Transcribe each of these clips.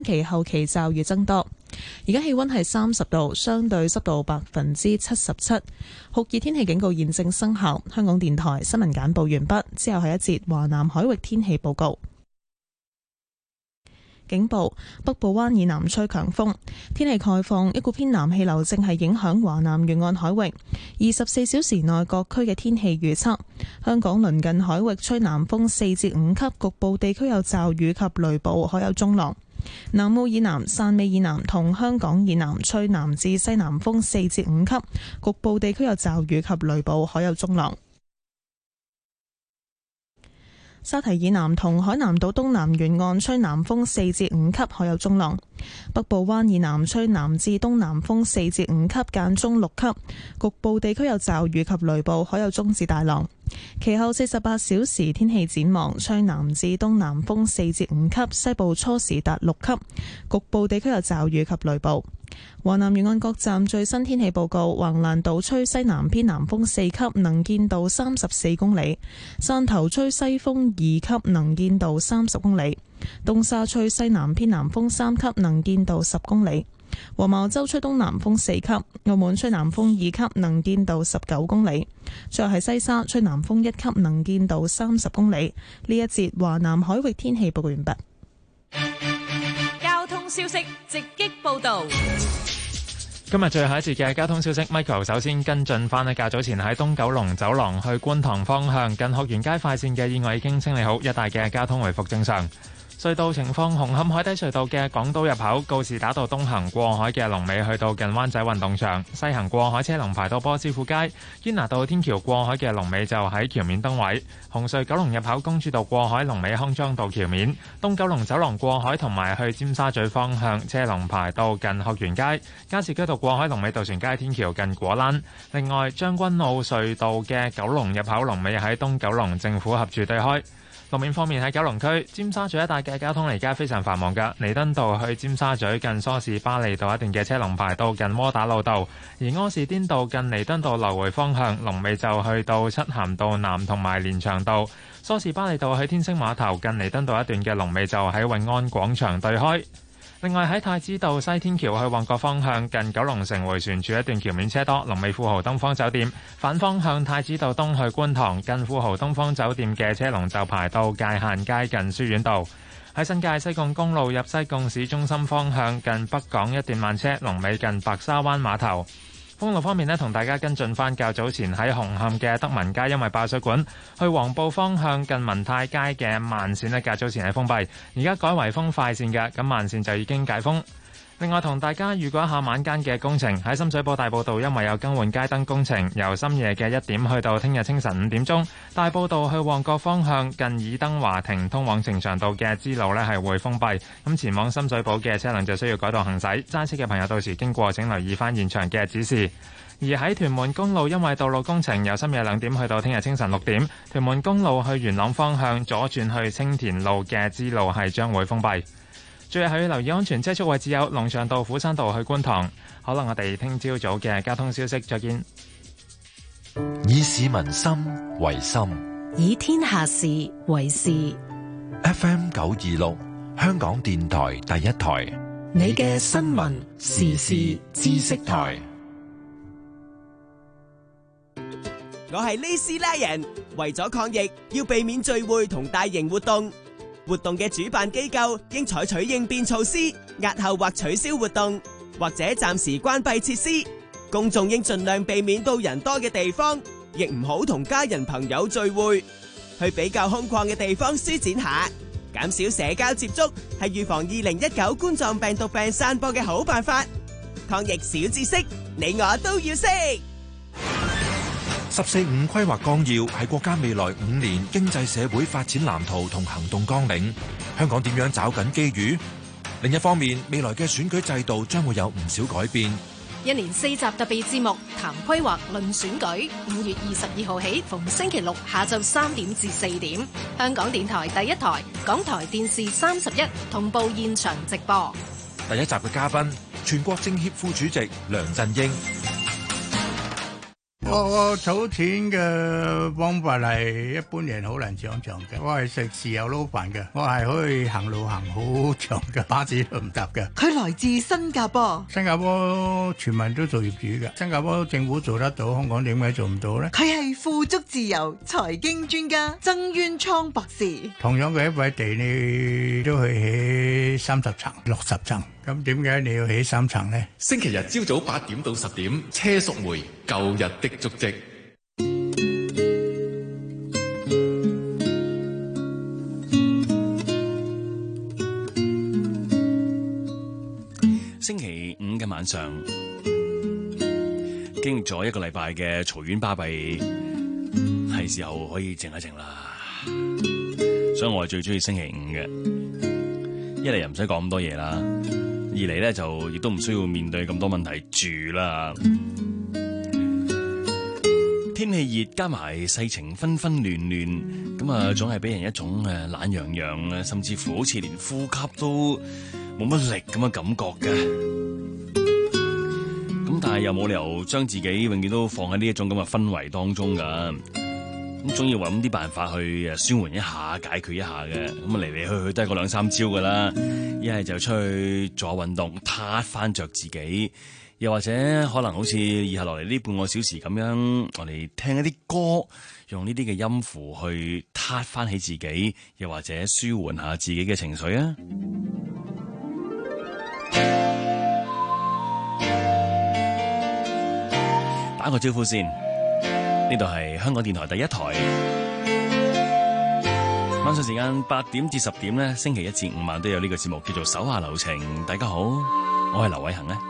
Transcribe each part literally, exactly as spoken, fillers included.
其後期驟雨增多。而家氣溫係三十度，相對濕度百分之七十七，酷熱天氣警告現正生效。香港電台新聞簡報完畢，之後係一節華南海域天氣報告。警報：北部灣以南吹強風，天氣概況，一股偏南氣流正係影響華南沿岸海域。二十四小時內各區嘅天氣預測：香港鄰近海域吹南風四至五級，局部地區有驟雨及雷暴，海有中浪。南澳以南、汕尾以南同香港以南吹南至西南風四至五級，局部地區有驟雨及雷暴，海有中浪。沙堤以南同海南島東南沿岸吹南風四至五級，海有中浪。北部灣以南吹南至東南風四至五級，間中六級，局部地區有驟雨及雷暴，海有中至大浪。其後四十八小時天氣展望，吹南至東南風四至五級，西部初時達六級，局部地區有驟雨及雷暴。華南沿岸各站最新天氣報告：橫瀾島吹西南偏南風四級，能見度三十四公里；汕頭吹西風二級，能見度三十公里；東沙吹西南偏南風三級，能見度十公里；黃茅洲吹東南風四級；澳門吹南風二級，能見度十九公里；最後係西沙吹南風一級，能見度三十公里。呢一節華南海域天氣報告完畢。 交通消息直擊報道。 今日最後一節嘅交通消息 ，Michael 首先跟進翻呢較早前喺東九龍走廊去觀塘方向近學園街快線嘅意外已經清理好，一帶嘅交通回復正常。隧道情況：紅磡海底隧道嘅港島入口告士打道東行過海嘅龍尾去到近灣仔運動場，西行過海車龍排到波斯富街；堅拿道天橋過海嘅龍尾就喺橋面燈位。紅隧九龍入口公主道過海龍尾康莊道橋面，東九龍走廊過海同埋去尖沙咀方向車龍排到近學園街；加士居道過海龍尾渡船街天橋近果欄。另外將軍澳隧道嘅九龍入口龍尾喺東九龍政府合署對開。路面方面喺九龍區尖沙咀一帶嘅交通而家非常繁忙㗎，彌敦道去尖沙咀近梳士巴利道一段嘅車龍排到近窩打老道，而柯士甸道近彌敦道來回方向龍尾就去到漆咸道南同埋連翔道，梳士巴利道去天星碼頭近彌敦道一段嘅龍尾就喺永安廣場對開。另外喺太子道西天橋去旺角方向近九龍城迴旋處一段橋面車多，龍尾富豪東方酒店。反方向太子道東去觀塘近富豪東方酒店嘅車龍就排到界限街近書院道。喺新界西貢公路入西貢市中心方向近北港一段慢車，龍尾近白沙灣碼頭。公路方面呢，同大家跟進翻較早前喺紅磡嘅德民街，因為爆水管，去黃埔方向近民泰街嘅慢線呢，較早前係封閉，而家改為封快線嘅，咁慢線就已經解封。另外同大家預告一下晚間嘅工程，喺深水埗大埔道因為有更換街燈工程，由深夜嘅一點去到聽日清晨五點鐘，大埔道去旺角方向近爾登華庭通往呈祥道嘅支路呢係會封閉，咁前往深水埗嘅車輛就需要改道行駛，揸車嘅朋友到時經過請留意翻現場嘅指示。而喺屯門公路因為道路工程，由深夜兩點去到聽日清晨六點，屯門公路去元朗方向左轉去青田路嘅支路係將會封閉。最後係要留意安全車速位置有龍翔道、虎山道去觀塘。好啦，我哋聽朝早嘅交通消息，再見。 以市民心為心， 以天下事為事。 F M 九二六，香港電台第一台， 你嘅新聞時事知識台。 我係呢斯拉人，為咗抗疫，要避免聚會同大型活動。活動嘅主辦機構應採取應變措施，押後或取消活動，或者暫時關閉設施。公眾應盡量避免到人多嘅地方，亦唔好同家人朋友聚會。去比較空曠嘅地方舒展下，減少社交接觸，係預防二零一九冠狀病毒病散播嘅好辦法。抗疫小知識，你我都要識。 十四五規劃綱要係國家未來五年經濟社會發展藍圖同行動綱領。香港點樣抓緊機遇？另一方面，未來嘅選舉制度將會有唔少改變。 一連四集特別節目談規劃論選舉，五月二十二號起，逢星期六下晝三點至四點，香港電台第一台、港台電視三十一同步現場直播。 第一集嘅嘉賓，全國政協副主席梁振英。 度。我我儲錢嘅方法係一般人好難想象嘅。我係食豉油撈飯嘅，我係可以行路行好長嘅，巴士都唔搭嘅。 佢來自新加坡， 新加坡全民都做業主嘅，新加坡政府做得到，香港點解做唔到呢？ 佢係富足自由財經專家曾淵滄博士。 同樣嘅一塊地，你都去起三十層、六十層，咁點解你要起三層呢？ 星期日朝早八點到十點，車淑梅舊日的足跡。 星期五嘅晚上，經歷咗一個禮拜嘅嘈喧巴閉，係時候可以靜一靜啦。所以我係最中意星期五嘅，一嚟又唔使講咁多嘢啦，二嚟咧就亦都唔需要面對咁多問題住啦。天氣熱加埋世情紛紛亂亂，咁啊總係俾人一種誒懶洋洋啊，甚至乎好似連呼吸都冇乜力咁嘅感覺嘅。咁但係又冇理由將自己永遠都放喺呢一種咁嘅氛圍當中噶。咁總要揾啲辦法去誒舒緩一下、解決一下嘅。咁啊嚟嚟去去都係嗰兩三招噶啦。一係就出去做下運動，撻翻着自己；又或者可能好似以下落嚟呢半個小時咁樣，我哋聽一啲歌，用呢啲嘅音符去撻翻起自己，又或者舒緩下自己嘅情緒啊！打個招呼先。呢度係香港電台第一台，晚上時間八點至十點咧，星期一至五晚都有呢個節目叫做手下留情。大家好，我係劉偉恒咧。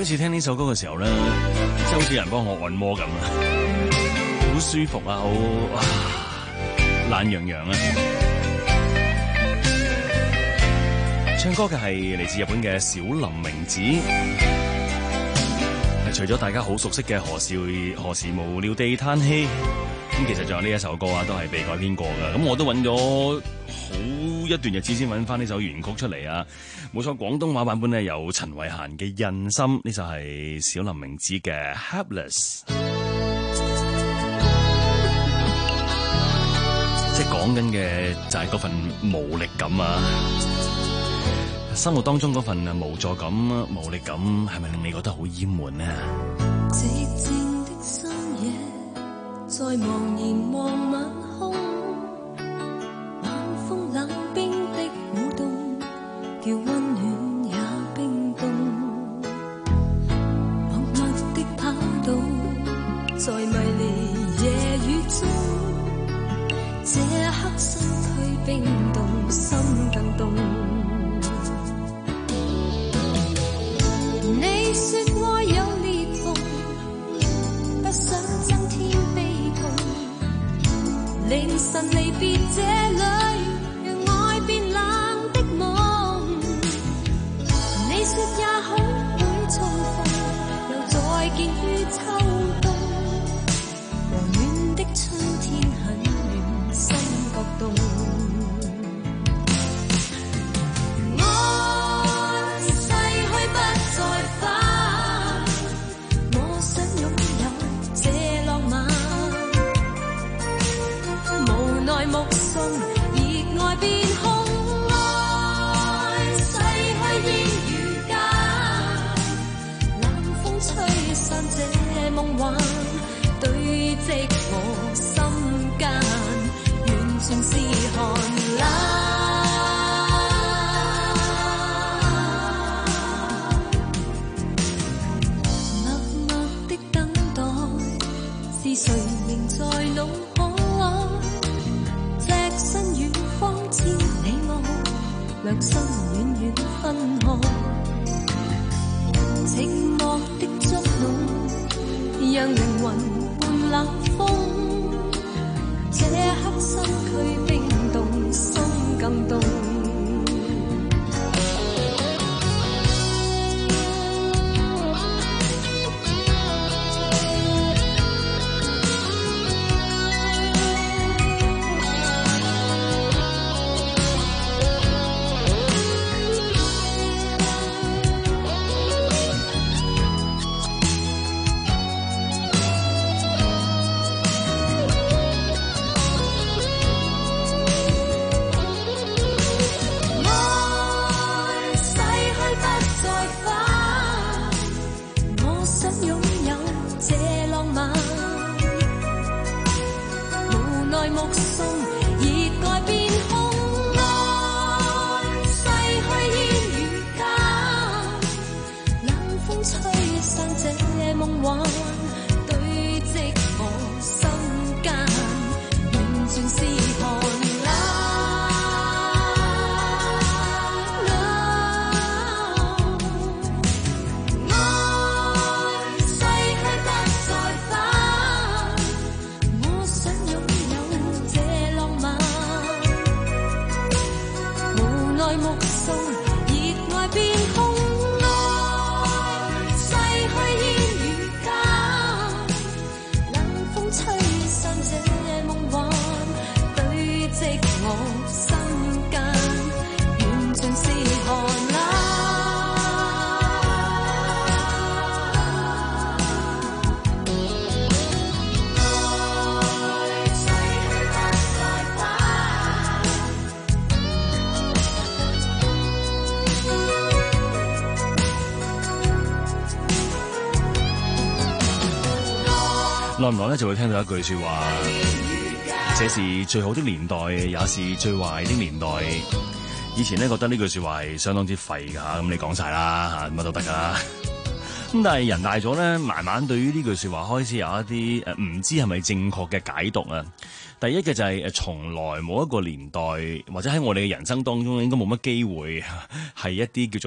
每一次聽呢首歌嘅時候咧，即係好似有人幫我按摩咁啊，好舒服啊，好懶洋洋啊！唱歌嘅係嚟自日本嘅小林明子。除咗大家好熟悉嘅何時何時無聊地嘆氣，咁其實仲有呢一首歌啊，都係被改編過㗎。咁我都揾咗好一段日子先揾翻呢首原曲出嚟啊！冇錯，廣東話版本咧有陳慧嫻嘅《印心》，呢就係小林明子嘅《Helpless》。即係講緊嘅就係嗰份無力感啊！生活當中嗰份無助感、無力感，係咪令你覺得好厭悶呢？ 寂靜的深夜，在茫然望晚空，冷風冷冰的舞動，叫溫暖也冰凍。默默的跑到，在迷離夜雨中，這刻身軀冰凍，心更凍。你說愛有裂縫，不想增添悲痛。凌晨離別這裏，讓愛變冷的夢。你說也許會重逢，又再見於秋冬。和暖的春天很遠，心覺凍。目送熱愛變空，愛逝去煙雨間，冷風吹散這夢幻，堆積我心間，完全是寒冷。默默的等待，是誰仍在腦海？身遠方千里外，兩心遠遠分開。寂寞的捉弄，讓靈魂伴冷風。這刻身軀冰凍，心更凍。 耐唔耐咧就會聽到一句說話，這是最好的年代，也是最壞的年代。以前咧覺得呢句說話係相當之廢㗎吓，咁你講晒啦吓，乜都得㗎。咁但係人大咗咧，慢慢對於呢句說話開始有一啲誒唔知係咪正確嘅解讀啊。第一嘅就係誒從來冇一個年代，或者喺我哋嘅人生當中應該冇乜機會係一啲叫做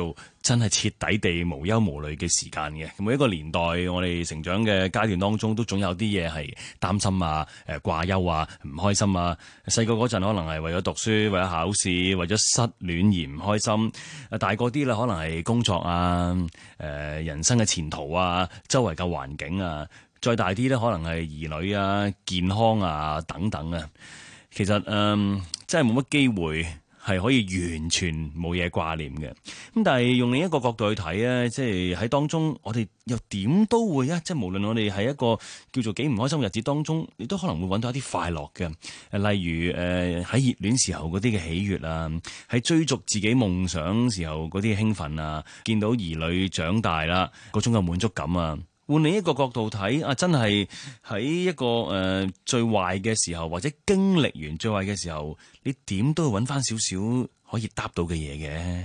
真係徹底地無憂無慮嘅時間嘅。每一個年代，我哋成長嘅階段當中，都總有啲嘢係擔心啊、誒掛憂啊、唔開心啊。細個嗰陣可能係為咗讀書、為咗考試、為咗失戀而唔開心。誒大個啲啦，可能係工作啊、誒人生嘅前途啊、周圍嘅環境啊。再大啲咧，可能係兒女啊、健康啊等等啊。其實誒、嗯，真係冇乜機會係可以完全冇嘢掛念嘅。咁但係用另一個角度去睇咧，即係喺當中，我哋又點都會啊！即係無論我哋喺一個叫做幾唔開心嘅日子當中，你都可能會揾到一啲快樂嘅。誒，例如誒喺熱戀時候嗰啲嘅喜悅啊，喺追逐自己夢想時候嗰啲興奮啊，見到兒女長大啦，嗰種嘅滿足感啊。換另一個角度睇啊，真係喺一個誒、呃、最壞嘅時候，或者經歷完最壞嘅時候，你點都要揾翻少少可以搭到嘅嘢嘅。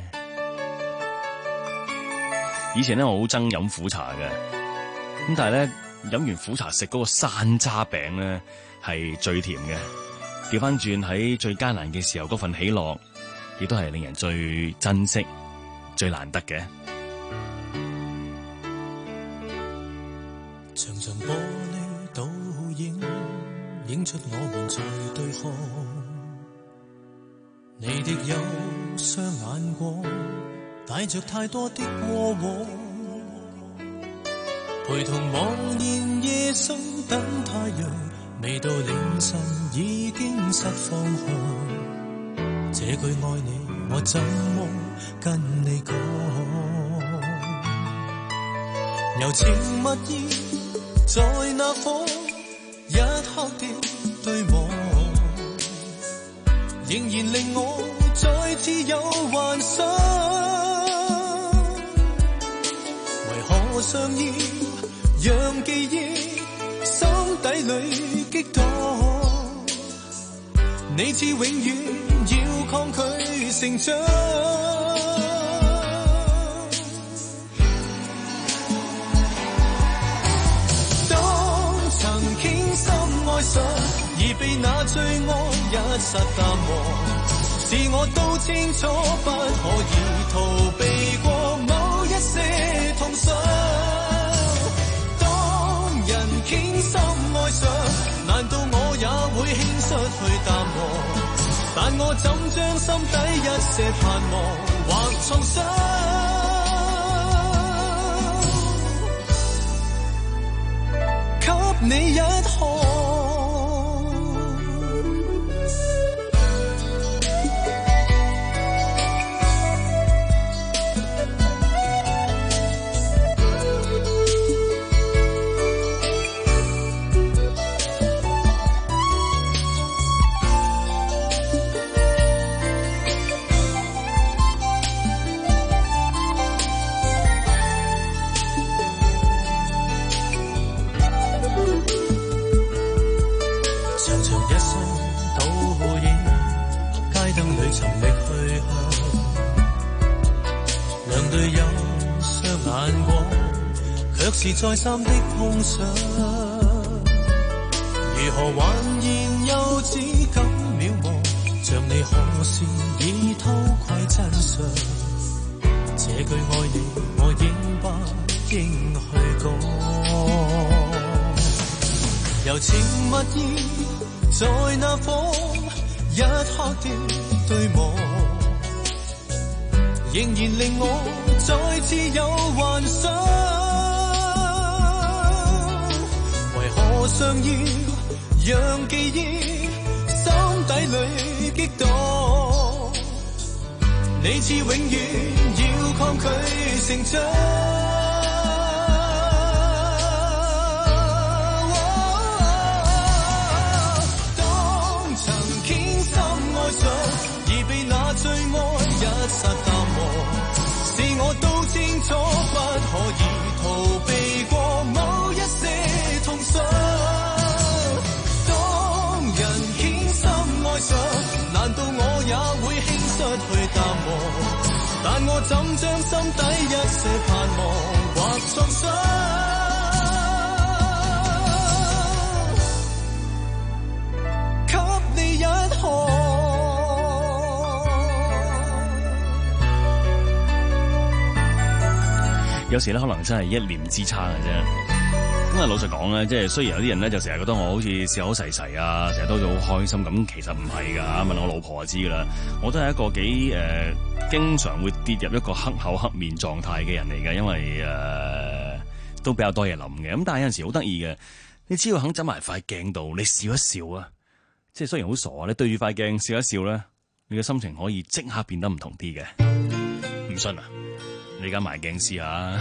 以前咧，我好憎飲苦茶嘅，咁但係咧飲完苦茶食嗰個山楂餅咧係最甜嘅。調翻轉喺最艱難嘅時候，嗰份喜樂亦都係令人最珍惜、最難得嘅。 長長玻璃倒影，映出我們在對看。你的憂傷眼光，帶着太多的過往。陪同茫然夜深等太陽，未到凌晨已經失方向。這句愛你，我怎麼跟你講？柔情蜜意在那顆一刻的對望，仍然令我再次有幻想。為何尚要讓記憶心底裏激盪？你似永遠要抗拒成長。而被那最愛一剎淡忘，是我都清楚不可以逃避過某一些痛傷。當人傾心愛上，難道我也會輕率去淡忘？但我怎將心底一些盼望或創傷，給你一項。是再三的碰上，如何還然幼稚感渺茫？像你何時已偷窺真相？這句愛你，我應不應去講？柔情蜜意在那顆一刻的對望，仍然令我再次有幻想。我想要讓記憶心底裏激盪，你似永遠要抗拒成長。當曾傾心愛上，而被那最愛一剎淡忘，是我都清楚不可以逃避過某一些痛傷。難道我也會輕率去淡忘？但我怎將心底一些盼望或創傷，給你一項。 時咧可能真係一念之差嘅啫。咁啊，老實講咧，即係雖然有啲人咧就成日覺得我好似笑口噬噬啊，成日都好開心咁，其實唔係噶。問我老婆就知噶啦，我都係一個幾誒、呃，經常會跌入一個黑口黑面狀態嘅人嚟嘅，因為誒、呃、都比較多嘢諗嘅。咁但係有陣時好得意嘅，你只要肯走埋塊鏡度，你笑一笑啊，即係雖然好傻，你對住塊鏡笑一笑咧，你嘅心情可以即刻變得唔同啲嘅。唔信啊？你而家埋鏡試下。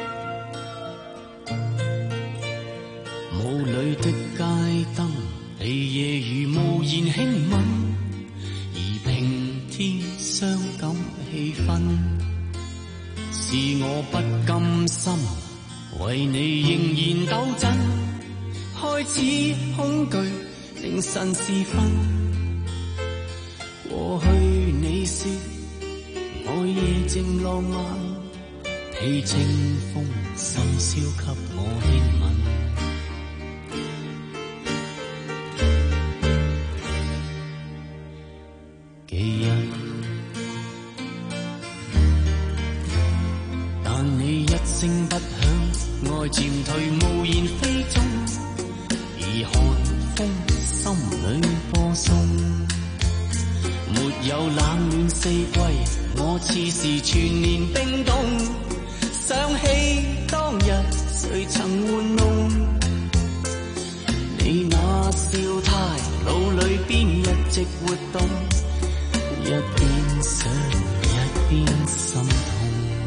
霧裏的街燈，你夜如無言輕吻，而平添傷感氣氛。是我不甘心，為你仍然抖震，開始恐懼凌晨時分。過去你說我夜靜浪漫，披清風深宵給我牽吻。記憶，但你一聲不響，愛漸退無言飛蹤，而寒風心裏播送。沒有冷暖四季，我似是全年冰凍。想起當日誰曾玩弄，你那笑態，腦裏邊一直活動。一邊想一邊心痛，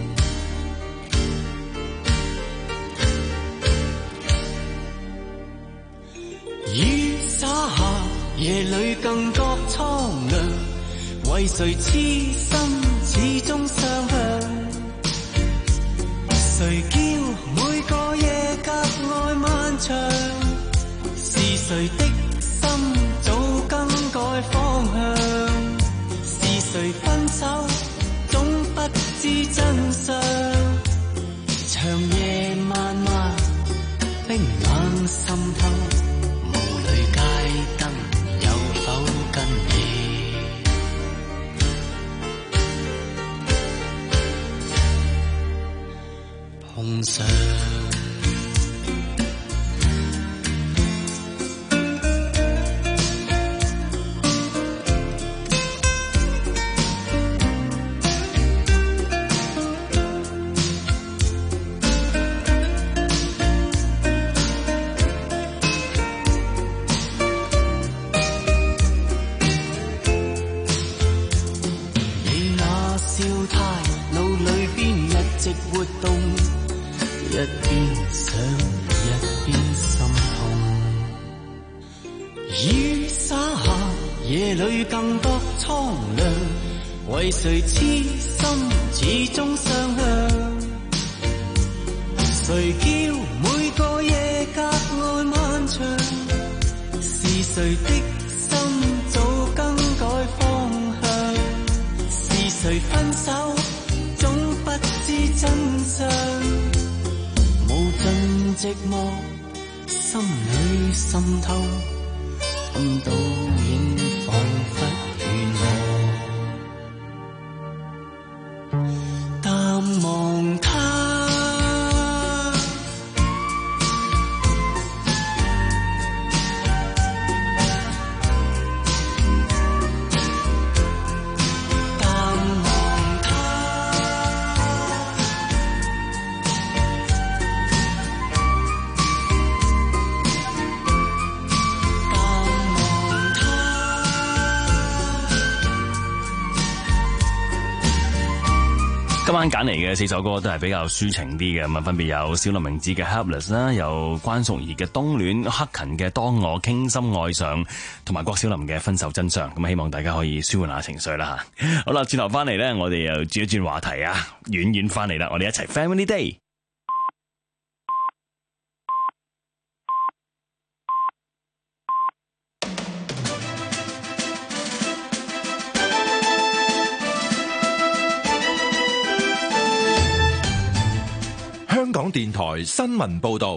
雨灑下夜裏更覺蒼涼，為誰痴心始終相向？誰叫每個夜格外漫長？是誰的心早更改方向？誰分手總不知真相，長夜漫漫冰冷滲透，霧裏街燈有否跟你碰上？為誰痴心始終相向？誰叫每個夜格外漫長？是誰的心早更改方向？是誰分手總不知真相？無盡寂寞心裏滲透，看到影彷彿勸我望他，淡忘他，淡忘他。今晚揀嚟嘅四首歌都係比較抒情啲嘅，咁啊分別有小林明子嘅 Helpless 啦，有關淑怡嘅冬戀，克勤嘅當我傾心愛上，同埋郭小霖嘅分手真相。咁希望大家可以舒緩下情緒啦吓。好啦，轉頭翻嚟咧，我哋又轉一轉話題啊，遠遠翻嚟啦，我哋一齊 Family Day。 香港電台新聞報道，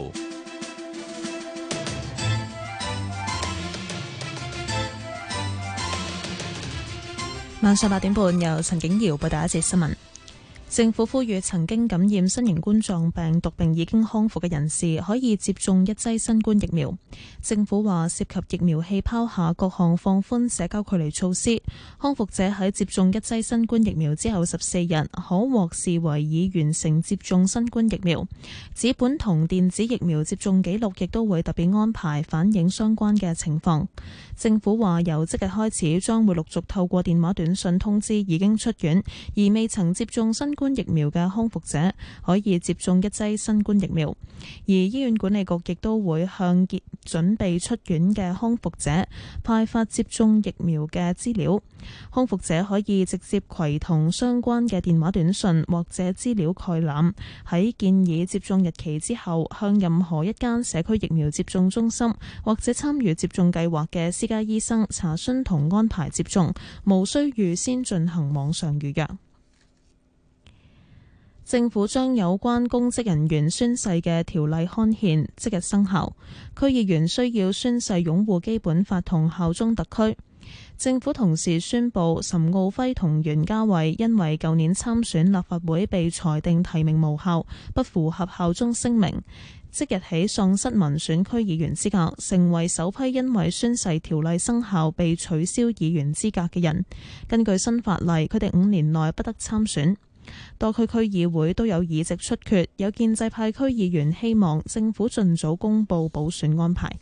晚上八點半由陳景瑤報道一節新聞。 政府呼籲曾經感染新型冠狀病毒並已經康復嘅人士可以接種一劑新冠疫苗。政府話涉及疫苗氣泡下各項放寬社交距離措施，康復者喺接種一劑新冠疫苗之後十四日可獲視為已完成接種新冠疫苗。紙本同電子疫苗接種記錄亦都會特別安排反映相關嘅情況。政府話由即日開始將會陸續透過電話短信通知已經出院而未曾接種新冠疫苗嘅康復者可以接種一劑新冠疫苗，而醫院管理局亦都會向結準備出院嘅康復者派發接種疫苗嘅資料。康復者可以直接攜同相關嘅電話短信或者資料概覽，喺建議接種日期之後向任何一間社區疫苗接種中心或者參與接種計劃嘅私家醫生查詢同安排接種，無需預先進行網上預約。政府將有關公職人員宣誓嘅條例刊憲，即日生效。區議員需要宣誓擁護基本法同效忠特區。政府同時宣布，岑敖暉同袁嘉蔚因為舊年參選立法會被裁定提名無效，不符合效忠聲明，即日起喪失民選區議員資格，成為首批因為宣誓條例生效被取消議員資格嘅人。根據新法例，佢哋五年內不得參選。多區區議會都有議席出缺，有建制派區議員希望政府盡早公布補選安排。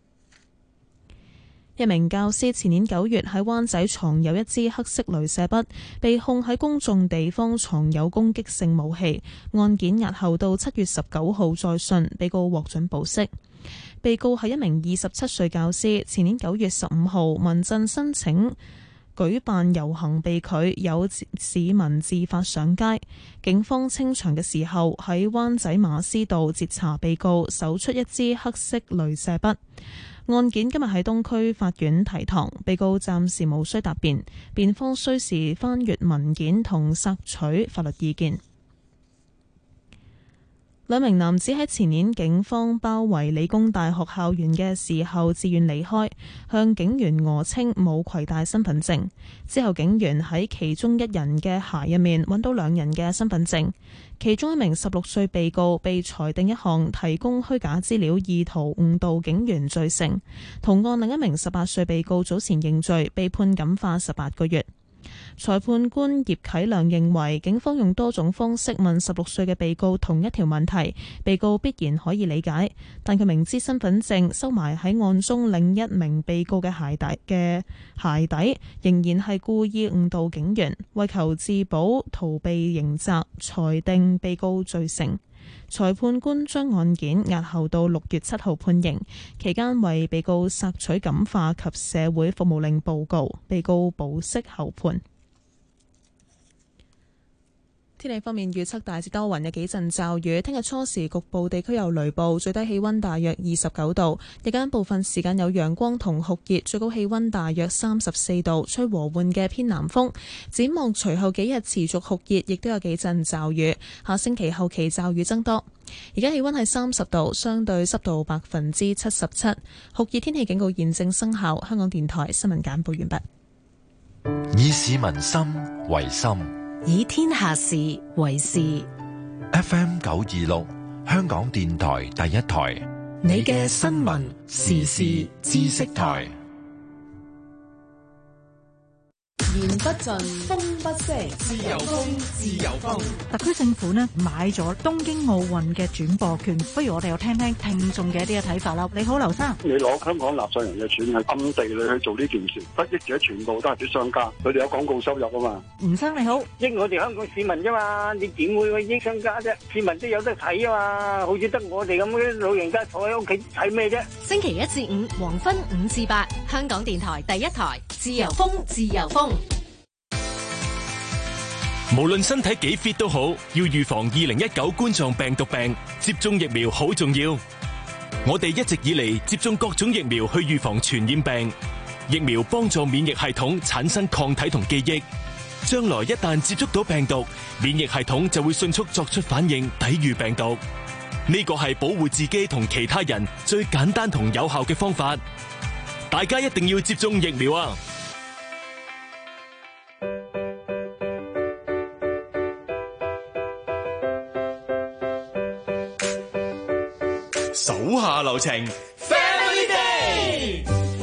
一名教師前年九月喺灣仔藏有一支黑色鐳射筆，被控喺公眾地方藏有攻擊性武器，案件押後到七月十九號再訊，被告獲准保釋。被告係一名二十七歲教師，前年九月十五號民陣申請舉辦遊行被拒，有市民自發上街，警方清場嘅時候喺灣仔馬師道截查被告，搜出一支黑色鐳射筆。案件今日喺東區法院提堂，被告暫時無需答辯，辯方需時翻閱文件同索取法律意見。兩名男子喺前年警方包圍理工大學校園嘅時候自願離開，向警員訛稱冇攜帶身份證。之後警員喺其中一人嘅鞋入面揾到兩人嘅身份證，其中一名十六歲被告被裁定一項提供虛假資料意圖誤導警員罪成。同案另一名十八歲被告早前認罪，被判感化十八個月。裁判官葉啟亮認為，警方用多種方式問十六歲嘅被告同一條問題，被告必然可以理解，但佢明知身份證收埋喺案中另一名被告嘅鞋底嘅鞋底，仍然係故意誤導警員，為求自保逃避刑責，裁定被告罪成。裁判官將案件押後到六月七號判刑，期間為被告索取感化及社會服務令報告，被告保釋候判。天氣方面預測大致多雲，有幾陣驟雨。聽日初時局部地區有雷暴，最低氣溫大約二十九度。日間部分時間有陽光同酷熱，最高氣溫大約三十四度，吹和緩嘅偏南風。展望隨後幾日持續酷熱，亦都有幾陣驟雨。下星期後期驟雨增多。而家氣溫係三十度，相對濕度百分之七十七。酷熱天氣警告現正生效。香港電台新聞簡報完畢。 以市民心為心， 以天下事為事。 F M 九二六，香港電台第一台， 你嘅新聞時事知識台。 言不盡，風不息，自由風，自由風。 特區政府呢買咗東京奧運嘅轉播權，不如我哋又聽聽聽眾嘅一啲嘅睇法啦。你好，劉生。 你攞香港納稅人嘅錢係暗地裏去做呢件事，得益者全部都係啲商家，佢哋有廣告收入啊嘛。 吳生你好， 益我哋香港市民啫嘛，你點會去益商家啫？市民都有得睇啊嘛，好似得我哋咁嘅老人家坐喺屋企睇咩啫？ 星期一至五黃昏五至八，香港電台第一台，自由風，自由風。 無論身體幾 fit 都好，要預防二零一九冠狀病毒病，接種疫苗好重要。我哋一直以嚟接種各種疫苗去預防傳染病，疫苗幫助免疫系統產生抗體同記憶，將來一旦接觸到病毒，免疫系統就會迅速作出反應，抵禦病毒。呢個係保護自己同其他人最簡單同有效嘅方法。大家一定要接種疫苗啊！ 手下留情 ，Family Day。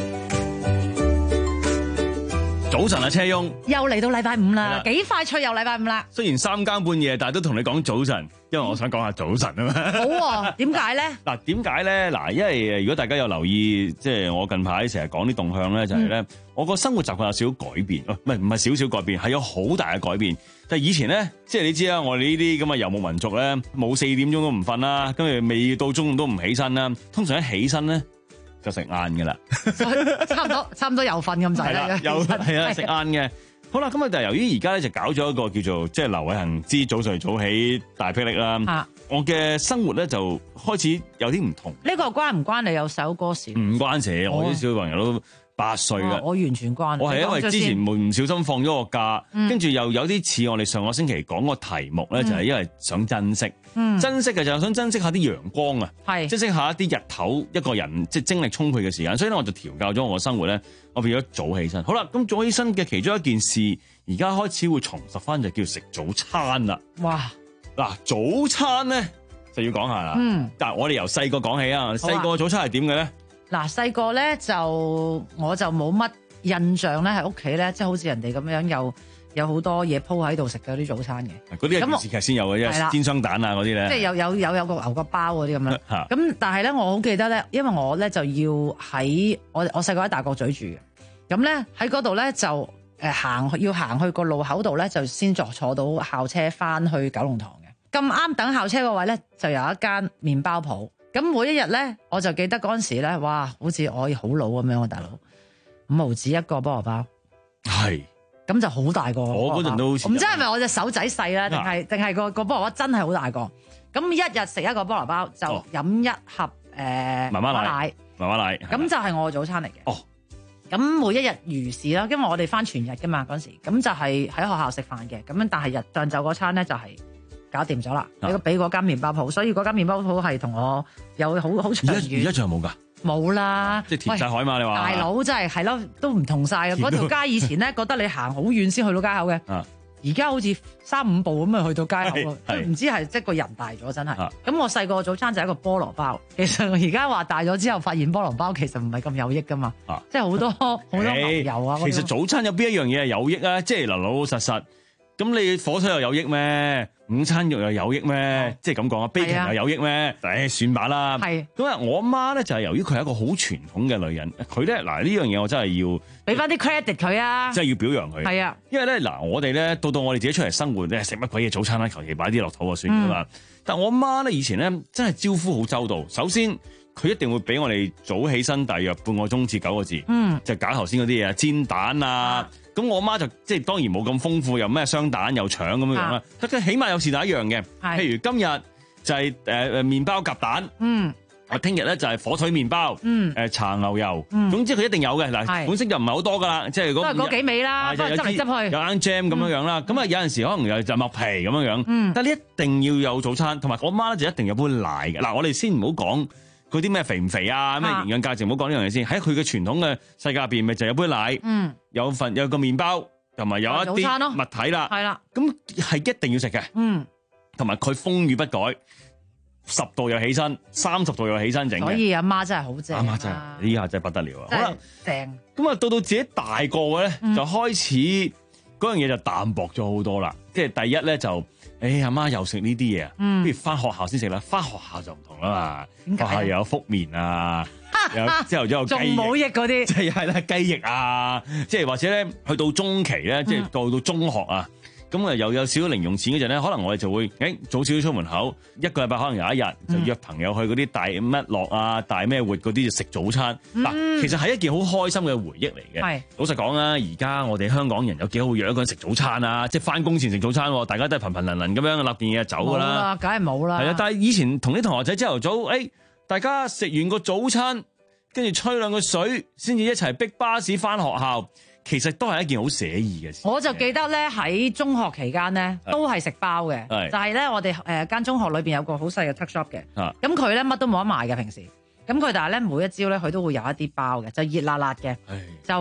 早晨啊，車翁， 又嚟到禮拜五啦，幾快脆又禮拜五啦。 雖然三更半夜，但係都同你講早晨，因為我想講下早晨啊嘛。 好喎，點解咧？ 嗱，點解咧？嗱，因為如果大家有留意，即係我近排成日講啲動向咧，就係咧，我個生活習慣有少少改變，唔係唔係少少改變，係有好大嘅改變。但係以前咧，即係你知啦，我哋呢啲咁嘅遊牧民族咧，冇四點鐘都唔瞓啦，跟住未到中午都唔起身啦，通常一起身咧，就食晏㗎啦， 差唔多差唔多又瞓咁滯啦， 又係啊食晏嘅。好啦，咁啊，但係由於而家咧就搞咗一個叫做即係劉偉恒之早睡早起大霹靂啦，啊、我嘅生活咧就開始有啲唔同。 呢個關唔關你有首歌事？ 唔關事，我啲小朋友都八歲嘅、哦， 我完全關。 我係因為之前唔小心放咗個假，跟住、嗯、又有啲似我哋上個星期講個題目咧，嗯、就係因為想珍惜，嗯、珍惜嘅就係想珍惜下啲陽光啊，是珍惜下一啲日頭一個人即係精力充沛嘅時間，所以咧我就調教咗我嘅生活咧，我變咗早起身。好啦，咁早起身嘅其中一件事，而家開始會重拾翻就叫食早餐啦。哇！嗱，早餐咧就要講下啦。嗯，但係我哋由細個講起啊，細個早餐係點嘅咧？ 嗱，細個咧就我就冇乜印象咧，喺屋企咧，即係好似人哋咁樣有有好多嘢鋪喺度食嘅啲早餐嘅。 嗰啲係電視劇先有嘅啫，煎雙蛋啊嗰啲咧。 即係有有有有個牛角包嗰啲咁樣。咁但係咧，我好記得咧，因為我咧就要喺我我細個喺大角咀住嘅，咁咧喺嗰度咧就誒行要行去個路口度咧，就先坐坐到校車翻去九龍塘嘅。咁啱等校車個位咧，就有一間麵包鋪。咁每一日咧，我就記得嗰陣時咧，哇，好似我好老咁樣啊，大佬五毫子一個菠蘿包，係咁是就好大個。我嗰陣都好似唔知係咪我隻手仔細啦，定係定係個個菠蘿包真係好大個。咁一日食一個菠蘿包，就飲一盒誒媽媽奶， 媽媽奶， 咁就係我嘅早餐嚟嘅。哦，咁每一日如是啦，因為我哋翻全日噶嘛嗰陣時，咁就係喺學校食飯嘅。咁樣但係日上晝嗰餐咧就係、是。搞掂咗啦，俾俾嗰間麵包鋪，所以嗰間麵包鋪係同我有好好長遠。而家仲有冇㗎？冇啦，即係填晒海嘛？你話大佬真係係咯，都唔同晒啊！嗰條街以前咧，覺得你行好遠先去到街口嘅，而家好似三五步咁啊去到街口咯，唔知係即係個人大咗真係。咁我細個早餐就係一個菠蘿包，其實而家話大咗之後，發現菠蘿包其實唔係咁有益㗎嘛，即係好多好多牛油啊。 其實早餐有邊一樣嘢係有益啊？即係老老實實。咁你火腿又有益咩？午餐肉又有益咩？哦、即係咁講啊，bacon 又有益咩？誒，算吧啦。係咁啊！我阿媽咧就係由於佢係一個好傳統嘅女人，佢咧嗱呢樣嘢我真係要俾翻啲 credit 佢啊！ 即係要表揚佢。係啊，因為咧嗱，我哋咧到到我哋自己出嚟生活咧，食乜鬼嘢早餐啦？求其擺啲落肚就算噶嘛。嗯、但我阿媽咧以前咧真係招呼好周到。首先佢一定會俾我哋早起身，大約半個鐘至九個字。嗯，就搞頭先嗰啲嘢，煎蛋啊。咁、啊、我阿媽就即係當然冇咁豐富，又咩雙蛋又腸咁樣樣啦。佢、啊、起碼有時第一樣嘅，是譬如今日就係誒誒麵包夾蛋。嗯。我聽日咧就係火腿麵包，嗯，誒搽牛油，嗯，總之佢一定有嘅嗱，本身就唔係好多噶啦，即係嗰都係嗰幾味啦，執嚟執去，有啱 jam 咁樣樣啦，咁啊有陣時可能有就麥皮咁樣樣，嗯，但係你一定要有早餐，同埋我媽咧就一定有杯奶嘅。嗱，我哋先唔好講嗰啲咩肥唔肥啊，咩營養價值，唔好講呢樣嘢先。喺佢嘅傳統嘅世界入邊，咪就有杯奶，嗯，有份有個麵包，同埋有一啲物體啦，係啦，咁係一定要食嘅，嗯，同埋佢風雨不改。十度又起身，三十度又起身整嘅，所以阿媽真係好正，阿媽真係呢下真係不得了啊！好啦，正咁啊，到到自己大個嘅咧，嗯、就開始嗰樣嘢就淡薄咗好多啦。即係第一咧就，誒阿媽又食呢啲嘢啊，嗯、不如翻學校先食啦。翻學校就唔同啦嘛，學校又有福麵啊，有之後之後仲冇益嗰啲，即係係啦雞翼啊，即係或者咧去到中期咧，即係到到中學啊。咁啊，又有少少零用錢嗰陣咧，可能我哋就會誒早少少出門口，一個禮拜可能有一日就約朋友去嗰啲大乜樂啊、大咩活嗰啲就食早餐。嗱、嗯，其實係一件好開心嘅回憶嚟嘅。係是老實講啊，而家我哋香港人有幾好約一個人食早餐啊？即係翻工前食早餐，大家都係頻頻輪輪咁樣立件嘢走㗎啦。梗係冇啦。係啊，但係以前同啲同學仔朝頭早，誒、哎、大家食完個早餐，跟住吹兩個水，先至一齊逼巴士翻學校。其實都係一件好寫意嘅事。我就記得咧喺中學期間咧，都係食包嘅。係就係咧，我哋誒間中學裏邊有個好細嘅 tuck shop 嘅。咁佢咧乜都冇得賣嘅平時。咁佢但係咧每一朝咧佢都會有一啲包嘅，就熱辣辣嘅。係就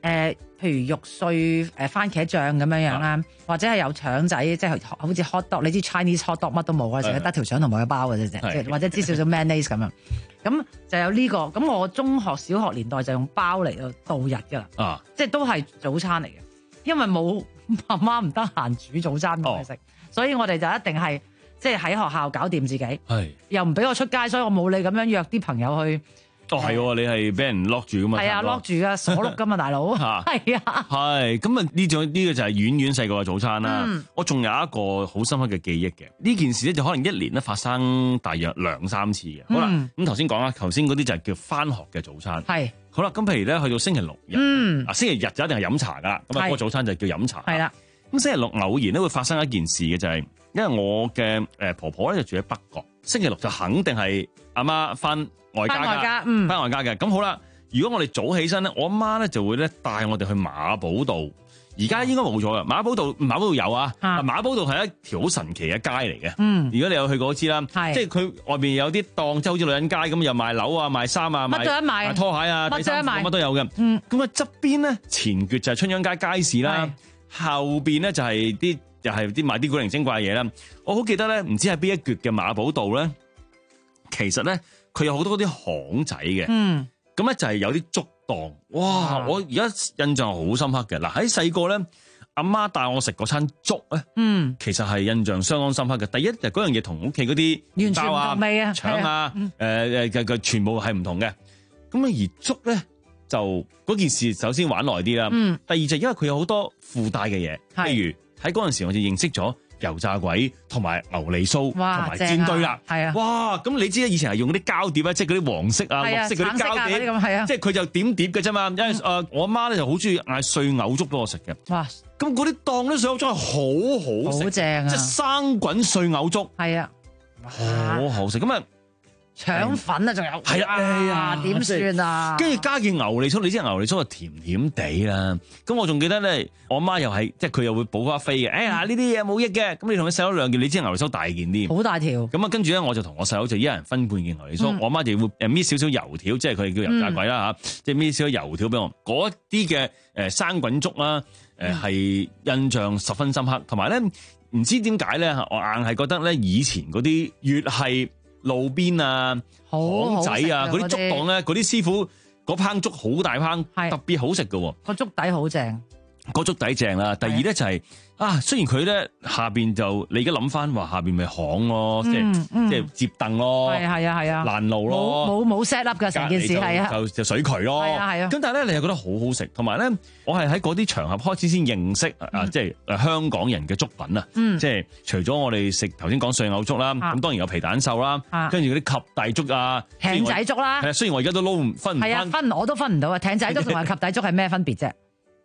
誒，譬如肉碎誒番茄醬咁樣樣啦，或者係有腸仔，即係好似 hot dog，你知 Chinese hot dog 乜都冇啊，淨係得條腸同埋個包嘅啫，即係或者知少少 mayonnaise 咁樣。咁就有呢個。咁我中學、小學年代就用包嚟到度日㗎啦， 啊， 即係都係早餐嚟嘅，因為冇媽媽唔得閒煮早餐俾我食，所以我哋就一定係即係喺學校搞掂自己， 係又唔俾我出街，所以我冇你咁樣約啲朋友去。 哦，係喎，你係俾人 lock 住噶嘛？ 係啊，lock 住噶，鎖碌噶嘛，大佬。係啊。 係咁啊！呢種呢個就係遠遠細個嘅早餐啦。 嗯、我仲有一個好深刻嘅記憶嘅，呢件事咧就可能一年咧發生大約兩三次嘅。好啦，咁頭先講啦，頭先嗰啲就係叫翻學嘅早餐。 係。 好啦，咁譬如咧去到星期六日， 嗯、 啊星期日就一定係飲茶噶啦。咁啊，嗰個早餐就叫飲茶。 係啦。 咁星期六偶然咧會發生一件事嘅就係、是，因為我嘅誒婆婆咧就住喺北角，星期六就肯定係阿媽翻外家翻外家，嗯， 翻外家嘅。咁好啦，如果我哋早起身咧，我阿媽咧就會咧帶我哋去馬寶道。而家應該冇咗嘅，馬寶道馬寶道有啊。啊馬寶道係一條好神奇嘅街嚟嘅。嗯，如果你有去過知啦，即係佢外邊有啲檔，即係好似女人街咁，又賣樓啊、賣衫啊、 乜都有賣， 賣拖鞋啊、 乜都有賣， 乜都有嘅。嗯，咁啊側邊咧前橛就係春秧街街市啦，後邊咧就係啲又係啲賣啲古靈精怪嘢啦。我好記得咧，唔知係邊一橛嘅馬寶道咧，其實咧佢有好多啲巷仔嘅。嗯，咁咧就係有啲粥檔。哇！嗯、我而家印象好深刻嘅。嗱，喺細個咧，阿媽帶我食嗰餐粥咧，嗯，其實係印象相當深刻嘅。第一就嗰樣嘢同屋企嗰啲完全唔同味啊、 腸啊、誒誒嘅嘅全部係唔同嘅。咁啊而粥咧就嗰件事首先玩耐啲啦。嗯，第二就因為佢有好多附帶嘅嘢，譬如喺嗰陣時我就認識咗油炸鬼同埋牛脷酥同埋煎堆啦，係啊！哇！咁你知咧，以前係用嗰啲膠碟啊，即係嗰啲黃色啊、綠色嗰啲膠碟，係啊，即係佢就點碟嘅啫嘛。因為誒，我阿媽咧就好中意嗌碎牛粥俾我食嘅。哇！咁嗰啲檔咧碎牛粥係好好食，好正啊！即係生滾碎牛粥， 係啊， 好好食。咁啊〜 腸粉啊，仲有係啊，哎呀， 點算啊？ 跟住加件牛脷酥，你知牛脷酥係甜甜地啦。咁我仲記得咧，我媽又係即係佢又會補翻飛嘅。哎呀，呢啲嘢冇益嘅。咁你同佢細佬兩件，你知牛脷酥大件啲， 好大條。咁啊，跟住咧我就同我細佬就一人分半件牛脷酥。嗯、我媽就會誒搣少少油條，即係佢哋叫油炸鬼啦嚇，即係搣少少油條俾我。嗰啲嘅誒生滾粥啦，誒係印象十分深刻。同埋咧，唔知點解咧，我硬係覺得咧，以前嗰啲越係路邊啊、巷仔啊、嗰啲粥檔咧，嗰啲師傅嗰烹粥好大烹，特別好食嘅。 個粥底好正， 個粥底正啦。第二咧就係、是、啊，雖然佢咧下邊就你而家諗翻話下邊咪巷咯，嗯、即係、嗯、即係接凳咯，係係啊係啊，攔路咯， 冇冇 set up 嘅成件事係啊， 就就水渠咯，係啊係啊。咁但係咧，你又覺得好好食，同埋咧，我係喺嗰啲場合開始先認識、嗯、啊，即係誒香港人嘅粥品啊，嗯、即係除咗我哋食頭先講碎牛粥啦，咁、啊、當然有皮蛋瘦啦，跟住嗰啲及第粥啊、 艇仔粥啦， 係啊，雖然我而家都撈唔分唔係啊，分我都分唔到啊，艇仔粥同埋及第粥係咩分別啫？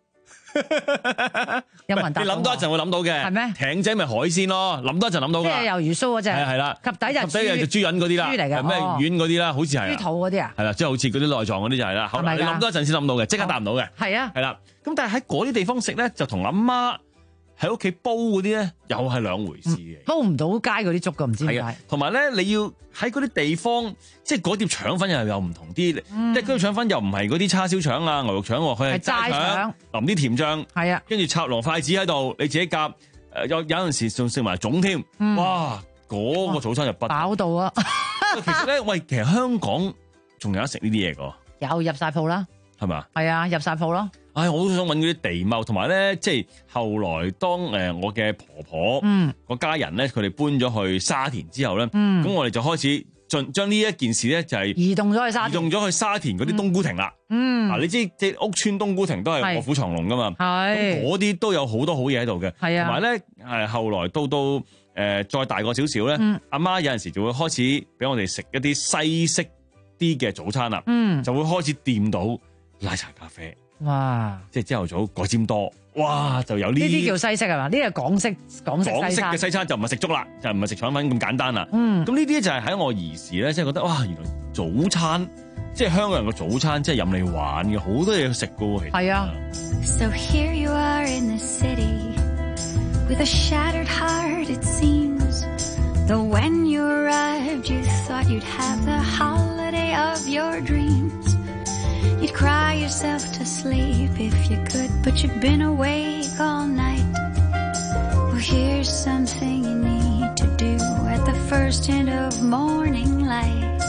有冇人答？ 你諗多一陣會諗到嘅，係咩？艇仔咪海鮮咯，諗多一陣諗到嘅。 即係魷魚鬚嗰隻，係係啦。及底就及底就豬膶嗰啲啦， 豬嚟嘅， 咩丸嗰啲啦，好似係豬肚嗰啲啊， 係啦，即係好似嗰啲內臟嗰啲就係啦。係咪？你諗多一陣先諗到嘅，即刻答唔到嘅。 係啊， 係啦。咁但係喺嗰啲地方食咧，就同阿媽喺屋企煲嗰啲咧，又係兩回事嘅。 煲唔到街嗰啲粥噶，唔知點解。 同埋咧，你要喺嗰啲地方，即係嗰碟腸粉又又唔同啲。 嗯、 即係嗰碟腸粉又唔係嗰啲叉燒腸啊、牛肉腸，佢係齋腸，淋啲甜醬，係啊，跟住插落筷子喺度，你自己夾。誒有有陣時仲食埋粽添，嗯、哇！嗰、嗰個早餐就不飽到啊！ 其實咧，喂，其實香港仲有得食呢啲嘢㗎。 有入晒鋪啦， 係咪？ 係啊，入晒鋪咯。 唉，我好想揾嗰啲地踎，同埋咧，即係後來當誒我嘅婆婆嗯個家人咧，佢哋搬咗去沙田之後咧，咁、嗯、我哋就開始進將呢一件事咧，就係移動咗去沙田， 移動咗去沙田嗰啲冬菇亭啦。嗯，嗱，你知即係屋村冬菇亭都係臥虎藏龍噶嘛，係嗰啲都有好多好嘢喺度嘅。係啊，同埋咧誒，後來到到誒、呃、再大個少少咧，阿、嗯、媽有陣時就會開始俾我哋食一啲西式啲嘅早餐啦。嗯，就會開始掂到奶茶咖啡。哇！即係朝頭早改尖多，哇！就有呢啲叫西式係嘛？呢個港式港式港式嘅西餐就唔係食粥啦，就唔係食腸粉咁簡單啦。嗯，咁呢啲就係喺我兒時咧，即係覺得哇！原來早餐即係香港人嘅早餐，即係任你玩嘅，好多嘢食噶喎。 係啊。 So here you are in the city with a shattered heart it seems. Though when you arrived you thought you'd have the holiday of your dreams. You'd cry yourself to sleep if you could, but you've been awake all night. Well, here's something you need to do at the first hint of morning light.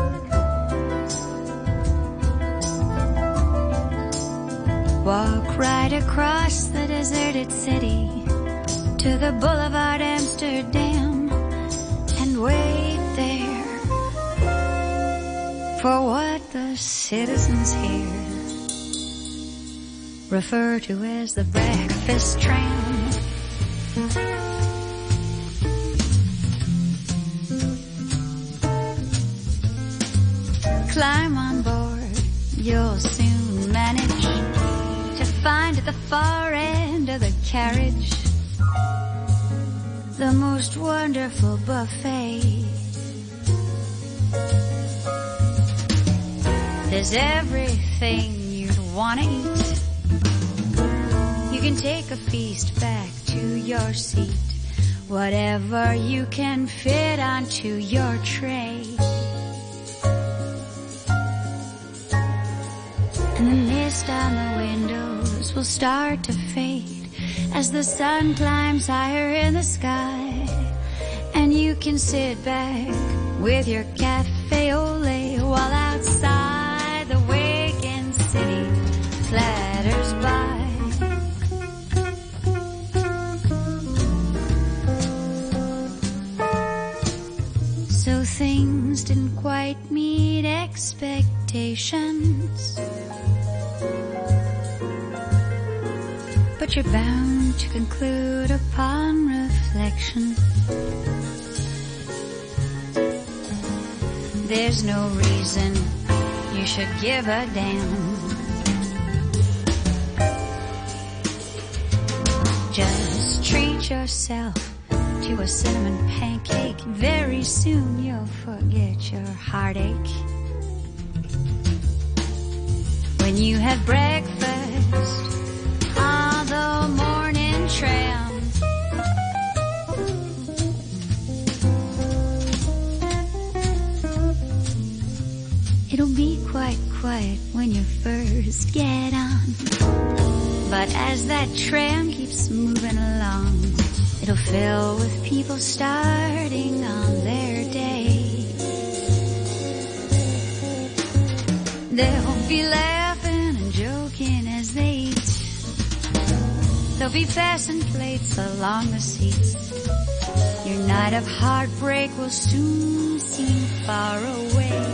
Walk right across the deserted city to the Boulevard Amsterdam and wait there for what the citizens here refer to as the breakfast tram. Climb on board, you'll soon manage to find at the far end of the carriage the most wonderful buffet. There's everything you'd want to eat. You can take a feast back to your seat, whatever you can fit onto your tray. And the mist on the windows will start to fade as the sun climbs higher in the sky, and you can sit back with your cafe au lait while outside the waking city clatters by. So things didn't quite meet expectations, but you're bound to conclude upon reflection there's no reason you should give a damn. Just treat yourself to a cinnamon pancake. Very soon you'll forget your heartache. When you have breakfast on the morning tram, it'll be quite quiet when you first get on, but as that tram keeps moving along, it'll fill with people starting on their day. They'll be laughing and joking as they eat. There'll be fastened plates along the seats. Your night of heartbreak will soon seem far away.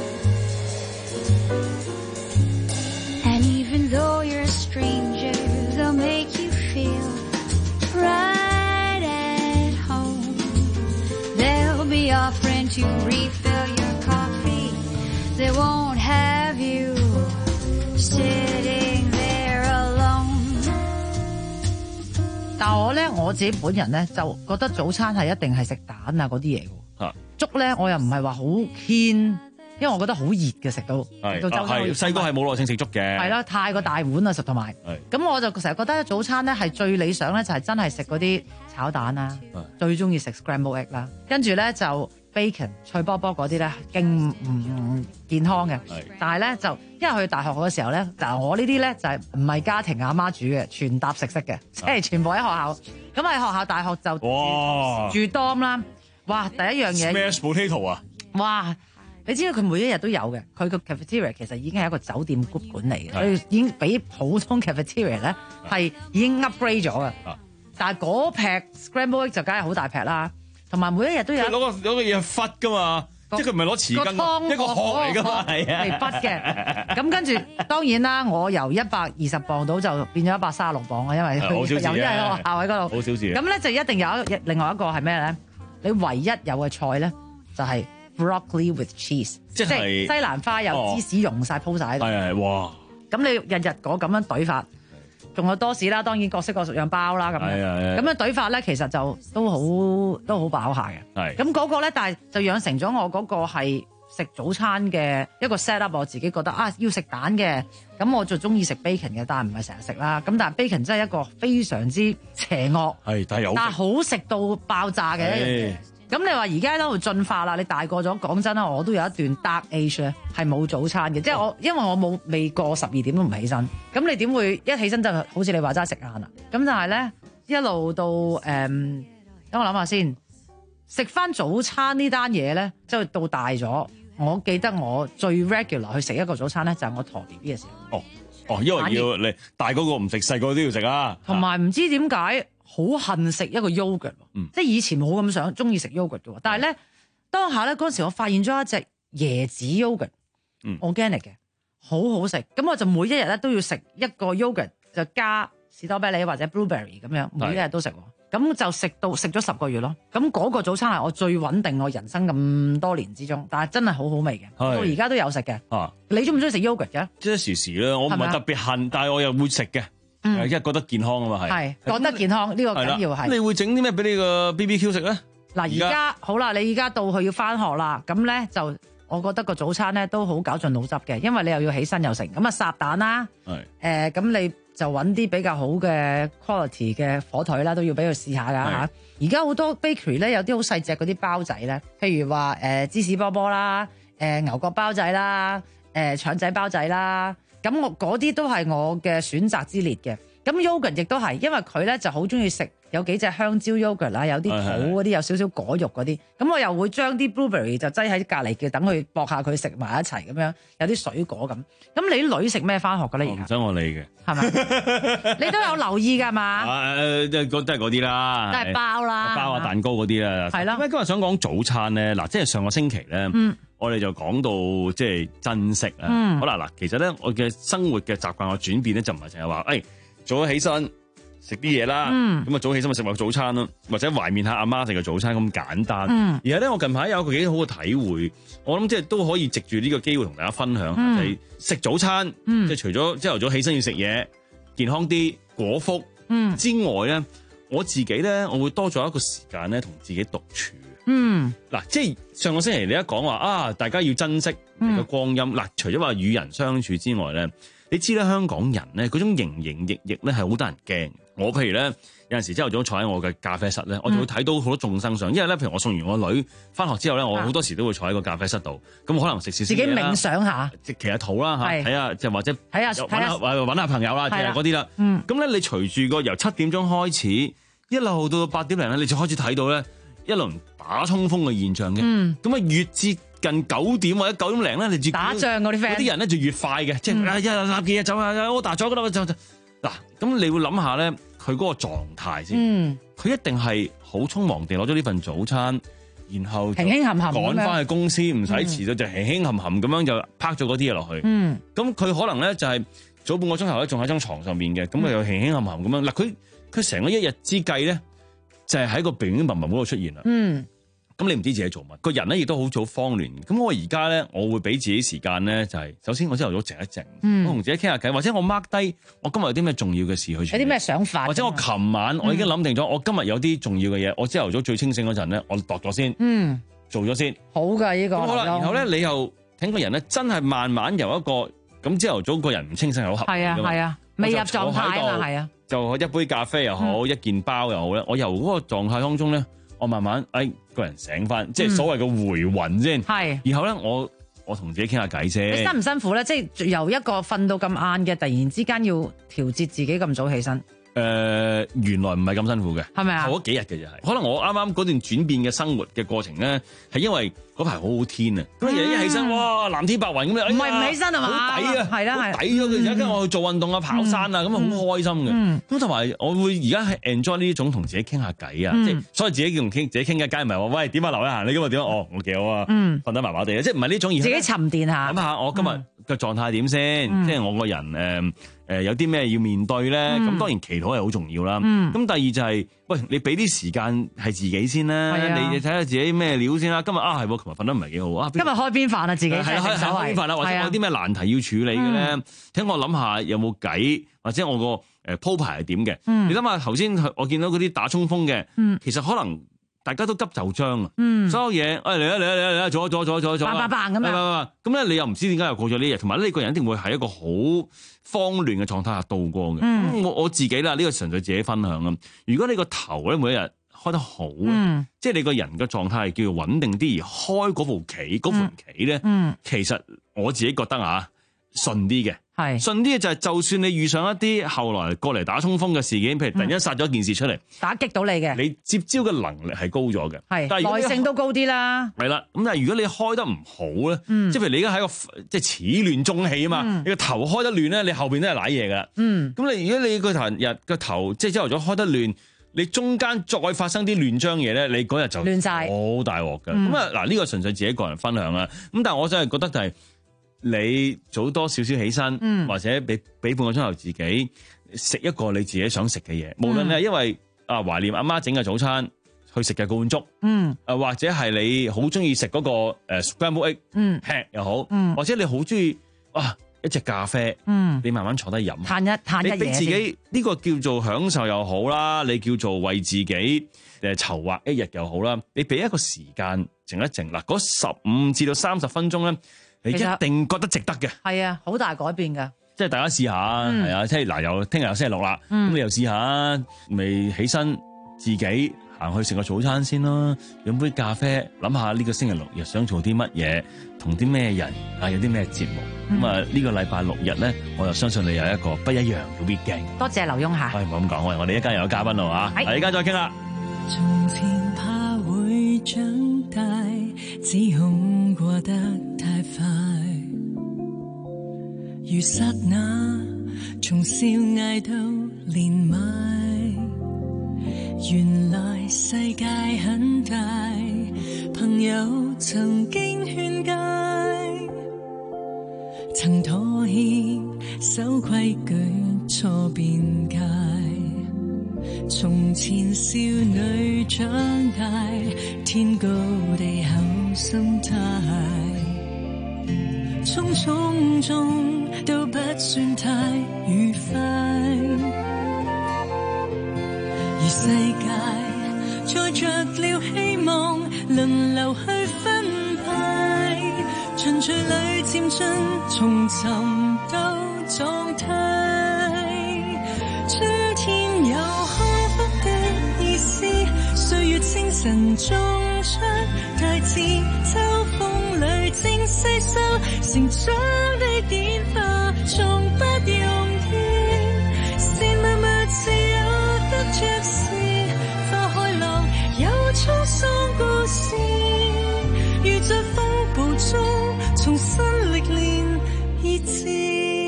And even though you're a stranger, they'll make you feel right at home. They'll be offering to refill your coffee. They won't have you sitting there alone. 但我咧我自己本人咧就覺得早餐係一定係食蛋啊嗰啲嘢嘅。粥咧我又唔係話好偏。因為我覺得好熱嘅食到， 係到周係細個係冇耐性食粥嘅， 係啦，太過大碗啦，實同埋，咁我就成日覺得早餐咧係最理想咧就係真係食嗰啲炒蛋啦，最中意食 scramble egg 啦，跟住咧就 bacon 脆波波嗰啲咧勁唔健康嘅，但係咧就因為去大學嗰時候咧，嗱我呢啲咧就係唔係家庭阿媽煮嘅，全搭食式嘅，即係全部喺學校，咁喺學校大學就住 dorm 啦，哇第一樣嘢 smash potato 啊， 哇！你知道佢每一日都有嘅，佢個 cafeteria 其實已經係一個酒店 group 管理嘅，佢已經比普通 cafeteria 咧係已經 upgrade 咗嘅。但係嗰劈 scramble egg 就梗係好大劈啦，同埋每一日都有。 攞個攞個嘢忽㗎嘛，即係佢唔係攞匙羹，一個殼嚟㗎嘛，係啊， 嚟忽嘅。咁跟住當然啦，我由一百二十磅到就變咗一百三十六磅啊，因為佢由於喺學校喺嗰度。好小事。咁咧就一定有一另外一個係咩咧？你唯一有嘅菜咧就係、是。broccoli with cheese， 即係西蘭花有芝士溶晒鋪晒喺度。 係係哇！ 咁你日日嗰咁樣懟法，仲有多士啦，當然各式各樣包啦咁樣。咁樣懟法咧，其實就都好都好飽下嘅。係。咁嗰個咧，但係就養成咗我嗰個係食早餐嘅一個 set up。我自己覺得啊，要食蛋嘅，咁我就中意食 bacon 嘅，但係唔係成日食啦。咁但係 bacon 真係一個非常之邪惡， 係但係有， 但係好食到爆炸嘅一樣嘢。 咁你話而家喺度進化啦，你大個咗，講真啦，我都有一段 dark age 咧，係冇早餐嘅，即係我因為我冇未過十二點都唔起身，咁你點會一起身就好似你話齋食晏啊？咁但係咧一路到誒，等、嗯、我諗下先，食翻早餐呢單嘢咧，即係到大咗，我記得我最 regular 去食一個早餐咧，就係我陀 B B 嘅時候。 哦哦，因為要你大嗰個唔食，細個都要食啊。 同埋唔知點解好恨食一個 yogurt，、嗯、即係以前冇咁想中意食 yogurt 嘅喎，但係咧當下咧嗰陣時，我發現咗一隻椰子 yogurt，organic 嘅，好好食。咁我就每一日咧都要食一個 yogurt，就加士多啤梨或者 blueberry 咁樣，每一日都食。咁就食到食咗十個月咯。咁嗰個早餐係我最穩定我人生咁多年之中，但係真係好好味嘅，到而家都有食嘅。啊，你中唔中意食 yogurt 嘅？ 即係時時啦，我唔係特別恨，但係我又會食嘅。嗯，因為覺得健康啊嘛，係。係覺得健康呢個緊要係。你會整啲咩俾你個 B B Q 食咧？嗱，而家好啦，你而家到佢要翻學啦，咁咧就我覺得個早餐咧都好絞盡腦汁嘅，因為你又要起身又成，咁啊烚蛋啦，係誒咁你。就揾啲比較好嘅 quality 嘅火腿啦，都要俾佢試下㗎嚇。而家好多 bakery 咧有啲好細隻嗰啲包仔咧，譬如話誒、呃、芝士波波啦、誒、呃、牛角包仔啦、誒、呃、腸仔包仔啦，咁我嗰啲都係我嘅選擇之列嘅。咁 yogurt 亦都係，因為佢咧就好中意食有幾隻香蕉 yogurt 啦，有啲土嗰啲，有少少果肉嗰啲。咁我又會將啲 blueberry 就擠喺隔離嘅，等佢搏下佢食埋一齊咁樣，有啲水果咁。咁你啲女食咩翻學㗎咧？而家唔使我理嘅， 係咪？你都有留意㗎嘛？ 誒，即係都係嗰啲啦， 都係包啦， 包啊蛋糕嗰啲啦。係啦。咁今日想講早餐咧，嗱，即係上個星期咧，嗯、我哋就講到即係珍惜啊。嗯、好啦，嗱，其實咧我嘅生活嘅習慣嘅轉變咧，就唔係淨係話誒。早起身食啲嘢啦，咁啊、嗯、早起身咪食埋早餐咯，或者懷緬下阿媽食嘅早餐咁簡單。嗯、而係咧，我近排有一個幾好嘅體會，我諗即係都可以藉住呢個機會同大家分享，嗯、就係食早餐，嗯、即係除咗朝頭早起身要食嘢，健康啲果腹之外咧，嗯、我自己咧我會多咗一個時間咧同自己獨處。嗯，嗱，即係上個星期你一講話啊，大家要珍惜你嘅光陰。嗱、嗯，除咗話與人相處之外咧。你知咧，香港人咧嗰種營營役役咧係好得人驚。我譬如咧有陣時朝頭早坐喺我嘅咖啡室咧，嗯、我就會睇到好多眾生相。因為咧，譬如我送完我女翻學之後咧，我好多時都會坐喺個咖啡室度。咁可能食少少嘢啦，自己冥想下，即係祈下禱啦嚇，睇下即係或者睇下揾下揾下朋友啦，即係嗰啲啦。咁咧，你隨住個由七點鐘開始，一路到到八點零咧，你就開始睇到咧一輪打衝鋒嘅現象嘅。咁啊、嗯，越接近九點或者九點零咧，你打仗嗰啲 friend，嗰啲人咧就越快嘅，即係啊一立幾嘢走啊，我打咗嗰度就就嗱，咁你會諗下咧，佢嗰個狀態先，佢一定係好匆忙地攞咗呢份早餐，然後輕輕含含趕翻去公司，唔使遲到就輕輕含含咁樣就拍咗嗰啲嘢落去。咁佢可能咧就係早半個鐘頭咧仲喺張床上面嘅，咁佢又輕輕含含咁樣。嗱，佢佢成個一日之計咧，就係喺個鼻邊文文嗰度出現啦。嗯。咁你唔知自己做乜，個人咧亦都好早慌亂。咁我而家咧，我會俾自己時間咧，就係、是、首先我朝頭早靜一靜，嗯、我同自己傾下偈，或者我 mark 低我今日有啲咩重要嘅事去處理，有啲咩想法，或者我琴晚我已經諗定咗，嗯、我今日有啲重要嘅嘢，我朝頭早最清醒嗰陣咧，我度咗先，嗯，做咗先，好㗎呢、這個。咁好啦，然後咧你又聽個人咧，真係慢慢由一個咁朝頭早個人唔清醒係好合理㗎嘛，係啊係啊，未入狀態啊，係啊，就一杯咖啡又好，嗯、一件包又好咧，我由嗰個狀態當中咧。我慢慢誒個人醒翻，即係所謂嘅回魂先。係、嗯，然後咧我我同自己傾下偈啫。你辛唔辛苦咧？即係由一個瞓到咁晏嘅，突然之間要調節自己咁早起身。誒、呃，原來唔係咁辛苦嘅，係咪啊？頭嗰幾日嘅就係，可能我啱啱嗰段轉變嘅生活嘅過程咧，係因為嗰排好好天啊，咁日一起身，哇，藍天白雲咁樣，唔係唔起身係嘛？好抵啊，係啦係，抵咗佢而家跟我去做運動啊，跑山啊，咁啊好開心嘅。咁同埋我會而家係 enjoy 呢種同自己傾下偈啊，即係所以自己同傾自己傾嘅偈，唔係話喂點啊劉一嫻你今日點啊？哦我幾好啊，瞓得麻麻地啊，即係唔係呢種，而自己沉澱下，諗下我今日嘅狀態點先，即係我個人誒。誒有啲咩要面對咧？咁、嗯、當然祈禱係好重要啦。咁、嗯、第二就係、是，喂，你俾啲時間係自己先啦。啊、你你睇下自己咩料先啦。今日啊係，琴日瞓得唔係幾好啊。今日開邊飯啊？自己係開開邊飯啦，或者有啲咩難題要處理嘅咧？聽、嗯、我諗下有冇計，或者我個誒鋪排係點嘅？嗯、你諗下頭先我見到嗰啲打衝鋒嘅，嗯、其實可能。大家都急就章啊！嗯、所有嘢，哎嚟啊嚟啊嚟啊嚟啊，做啊做啊做啊做啊做啊，咁樣，咁咧你又唔知點解又過咗呢日，同埋呢個人一定會喺一個好慌亂嘅狀態下度過嘅。咁、嗯、我我自己啦，呢、呢個純粹自己分享啊。如果你個頭咧每一日開得好， 嗯、 即係你個人嘅狀態係叫做穩定啲，而開嗰部棋嗰盤棋咧， 嗯、 其實我自己覺得啊順啲嘅。 係順啲嘅就係，就算你遇上一啲後來過嚟打衝鋒嘅事件，譬如突然間殺咗件事出嚟， 打擊到你嘅， 你接招嘅能力係高咗嘅， 係但係耐性都高啲啦。 係啦，咁但係如果你開得唔好咧， 嗯、 即係譬如你而家喺個即係始亂終棄啊嘛，嗯、你個頭開得亂咧，你後邊都係瀨嘢噶。 嗯， 咁你如果你個頭日個頭即係朝頭早開得亂，你中間再發生啲亂章嘢咧，你嗰日就亂晒， 好大鑊㗎。咁啊嗱，呢個純粹自己個人分享啦。咁但係我真係覺得就係。你早多少少起身， 嗯、 或者俾俾半個鐘頭自己食一個你自己想食嘅嘢，嗯、無論你係因為啊懷念阿媽整嘅早餐去食嘅罐粥， 嗯， 啊或者係你好中意食嗰個誒 scramble egg， 嗯， 吃又好， 嗯， 或者你好中意啊一隻咖啡， 嗯， 你慢慢坐低飲， 嘆一嘆一嘢， 你俾自己呢個叫做享受又好啦，你叫做為自己誒籌劃一日又好啦，你俾一個時間靜一靜嗱，嗰十五至到三十分鐘咧。你一定覺得值得嘅， 係啊，好大改變噶。 即係大家試下，係、嗯、啊，即係嗱，又聽日又星期六啦，咁、嗯、你又試下，未起身自己行去食個早餐先啦，飲杯咖啡，諗下呢個星期六日想做啲乜嘢，同啲咩人啊，有啲咩節目，咁啊呢個禮拜六日咧，我就相信你有一個不一樣嘅 weekend。 多謝劉墉嚇。 喂，唔好咁講，喂，我哋一間又有嘉賓啦嚇，係，一間再傾啦。 從前怕會長大，指控過得太快，如剎那從少嗌到年邁，原來世界很大，朋友曾經勸誡，曾妥協守規矩錯辯解，從前少女長大，天高地厚心態，種種種都不算太愉快，而世界載着了希望，輪流去分派，循序裏漸進，重尋到狀態，春天有幸福的意思，歲月清晨種出大志，秋風裏正細收成長的典範，從不容易，是默默自有得着時，花開落有滄桑故事，如在風暴中重新歷練意志。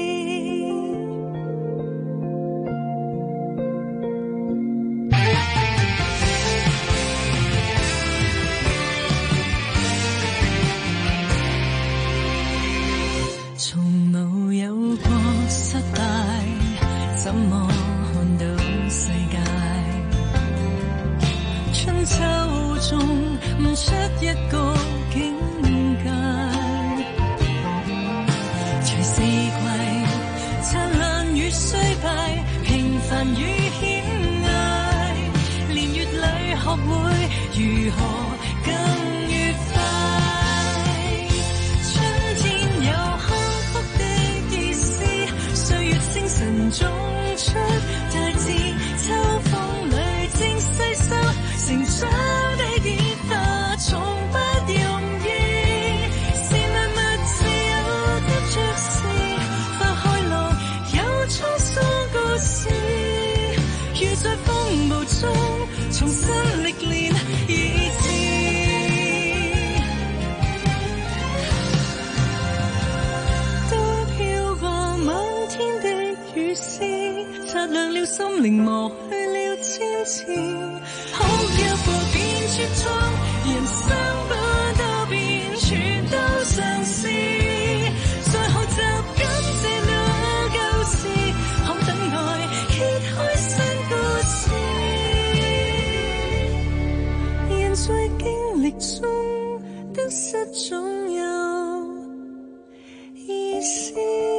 出一個境界，隨四季燦爛與衰敗，平凡與險隘，年月裏學會如何更愉快。春天有幸福的意思，歲月精神種出大志，秋風裏正細收成長的典範，從不容易，是默默自有得着時，花開落有滄桑故事，如在風暴中重新歷練意志。都飄過漫天的雨絲，擦亮了心靈，磨去了千次，好有過變絕狀，人生不多變，全都嘗試，再學習感謝那舊事，好等待揭開新故事，人在經歷中得失總有意思。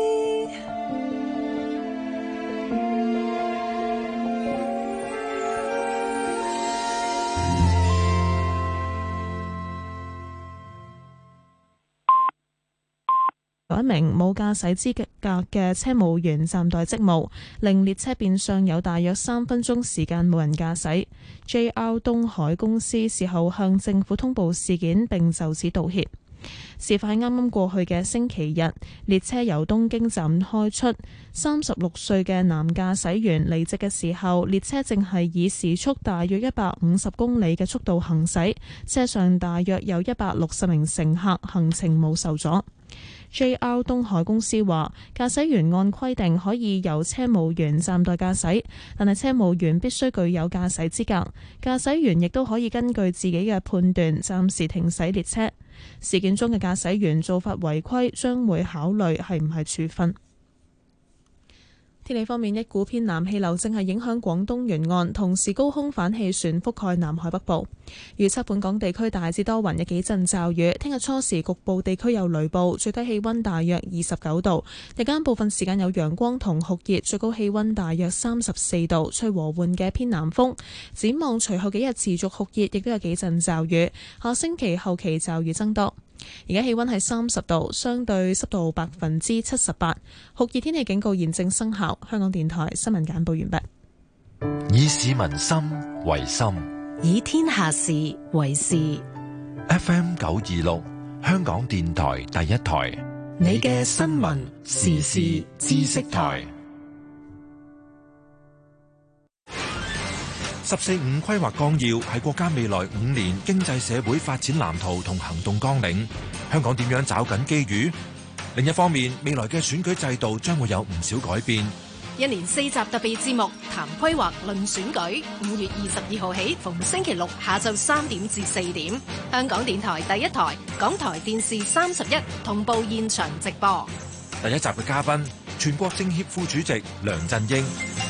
一名冇駕駛資格嘅車務員暫代職務，令列車變相有大約三分鐘時間冇人駕駛。 J R 東海公司事後向政府通報事件並就此道歉。事發啱啱過去嘅星期日，列車由東京站開出，三十六歲嘅男駕駛員離席嘅時候，列車正係以時速大約一百五十公里嘅速度行駛，車上大約有一百六十名乘客，行程冇受阻。J R 東海公司話，駕駛員按規定可以由車務員暫代駕駛，但係車務員必須具有駕駛資格，駕駛員亦都可以根據自己嘅判斷暫時停駛列車。事件中嘅駕駛員做法違規，將會考慮係唔係處分。天氣方面，一股偏南氣流正係影響廣東沿岸，同時高空反氣旋覆蓋南海北部。預測本港地區大致多雲，有幾陣驟雨。聽日初時局部地區有雷暴，最低氣溫大約二十九度。日間部分時間有陽光同酷熱，最高氣溫大約三十四度，吹和緩嘅偏南風。展望隨後幾日持續酷熱，亦都有幾陣驟雨。下星期後期驟雨增多。而家氣溫係三十度，相對濕度百分之七十八，酷熱天氣警告現正生效。香港電台新聞簡報完畢。 以市民心為心， 以天下事為事。 F M 九二六，香港電台第一台， 你嘅新聞時事知識台。 十四五規劃綱要係國家未來五年經濟社會發展藍圖同行動綱領。香港點樣找緊機遇？另一方面，未來嘅選舉制度將會有唔少改變。 一連四集特別節目《談規劃論選舉》，五月二十二號起，逢星期六下晝三點至四點，香港電台第一台、港台電視三十一同步現場直播。 第一集嘅嘉賓，全國政協副主席梁振英。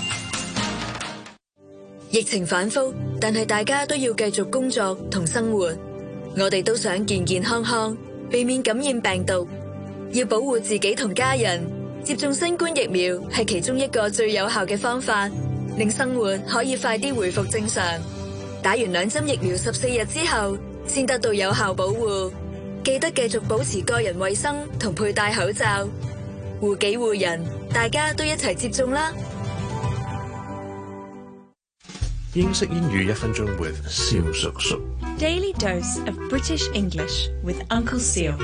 疫情反覆，但係大家都要繼續工作同生活。我哋都想健健康康，避免感染病毒。要保護自己同家人，接種新冠疫苗係其中一個最有效嘅方法，令生活可以快啲回復正常。打完兩針疫苗十四日之後，先得到有效保護。記得繼續保持個人衛生同佩戴口罩，護己護人，大家都一齊接種啦。 英式英語一分鐘 with 蕭叔叔。 Daily dose of British English with Uncle Seal。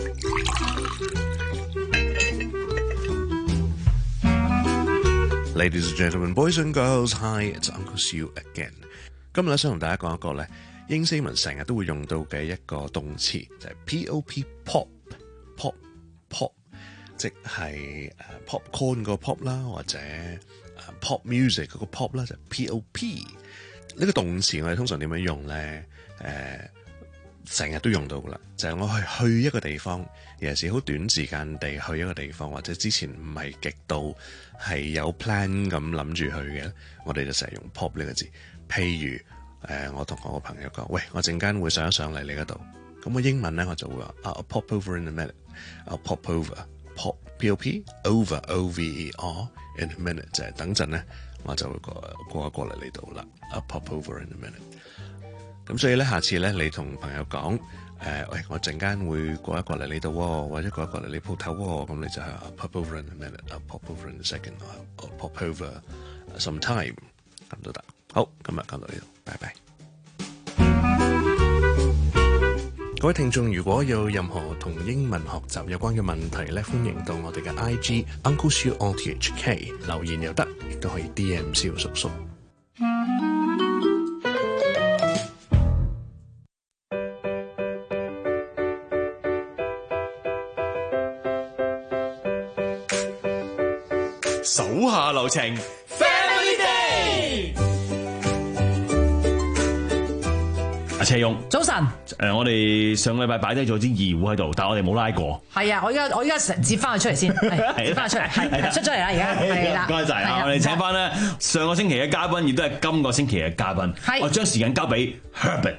Ladies and gentlemen, boys and girls, hi, it's Uncle Seal again。今日咧想同大家講一個咧英斯文成日都會用到嘅一個動詞，就係 pop，pop，pop， pop， 即係誒 popcorn 個 pop 啦，或者誒 pop music 嗰個 pop 啦，就係 pop。呢個動詞我哋通常點樣用咧？誒、呃，成日都用到噶啦，就係、是、我係去一個地方，尤其是好短時間地去一個地方，或者之前唔係極度係有 plan 咁諗住去嘅，我哋就成日用 pop 呢個字。譬如誒、呃，我同我個朋友講，喂，我陣間會上一上嚟你嗰度，咁我英文咧我就會話啊 ，I'll pop over in a minute，I'll pop over，pop P O P over O V E R in a minute， 就係等陣咧。我就會過過一過嚟呢度啦。I'll pop over in a minute。咁所以咧，下次咧，你同朋友講，誒、呃，喂，我陣間會過一過嚟呢度喎，或者過一過嚟你鋪頭喎，咁你就係 I'll pop over in a minute，I'll pop over in a second，I'll pop over some time，咁都得。好，今日講到呢度，拜拜。各位聽眾，如果有任何同英文學習有關嘅問題咧，歡迎到我哋嘅 I G Uncle Siu O T H K 留言又得，亦都可以 D M 蕭叔叔。 手下留情 ，Family Day。阿車勇， 早晨。 誒、呃，我哋上個禮拜擺低咗支二胡喺度，但係我哋冇拉過。 係啊，我而家我而家成接翻佢出嚟先，接翻佢出嚟，係出咗嚟啦，而家係啦。 唔該晒啊！我哋請翻咧上個星期嘅嘉賓，亦都係今個星期嘅嘉賓。我將時間交俾 Herbert。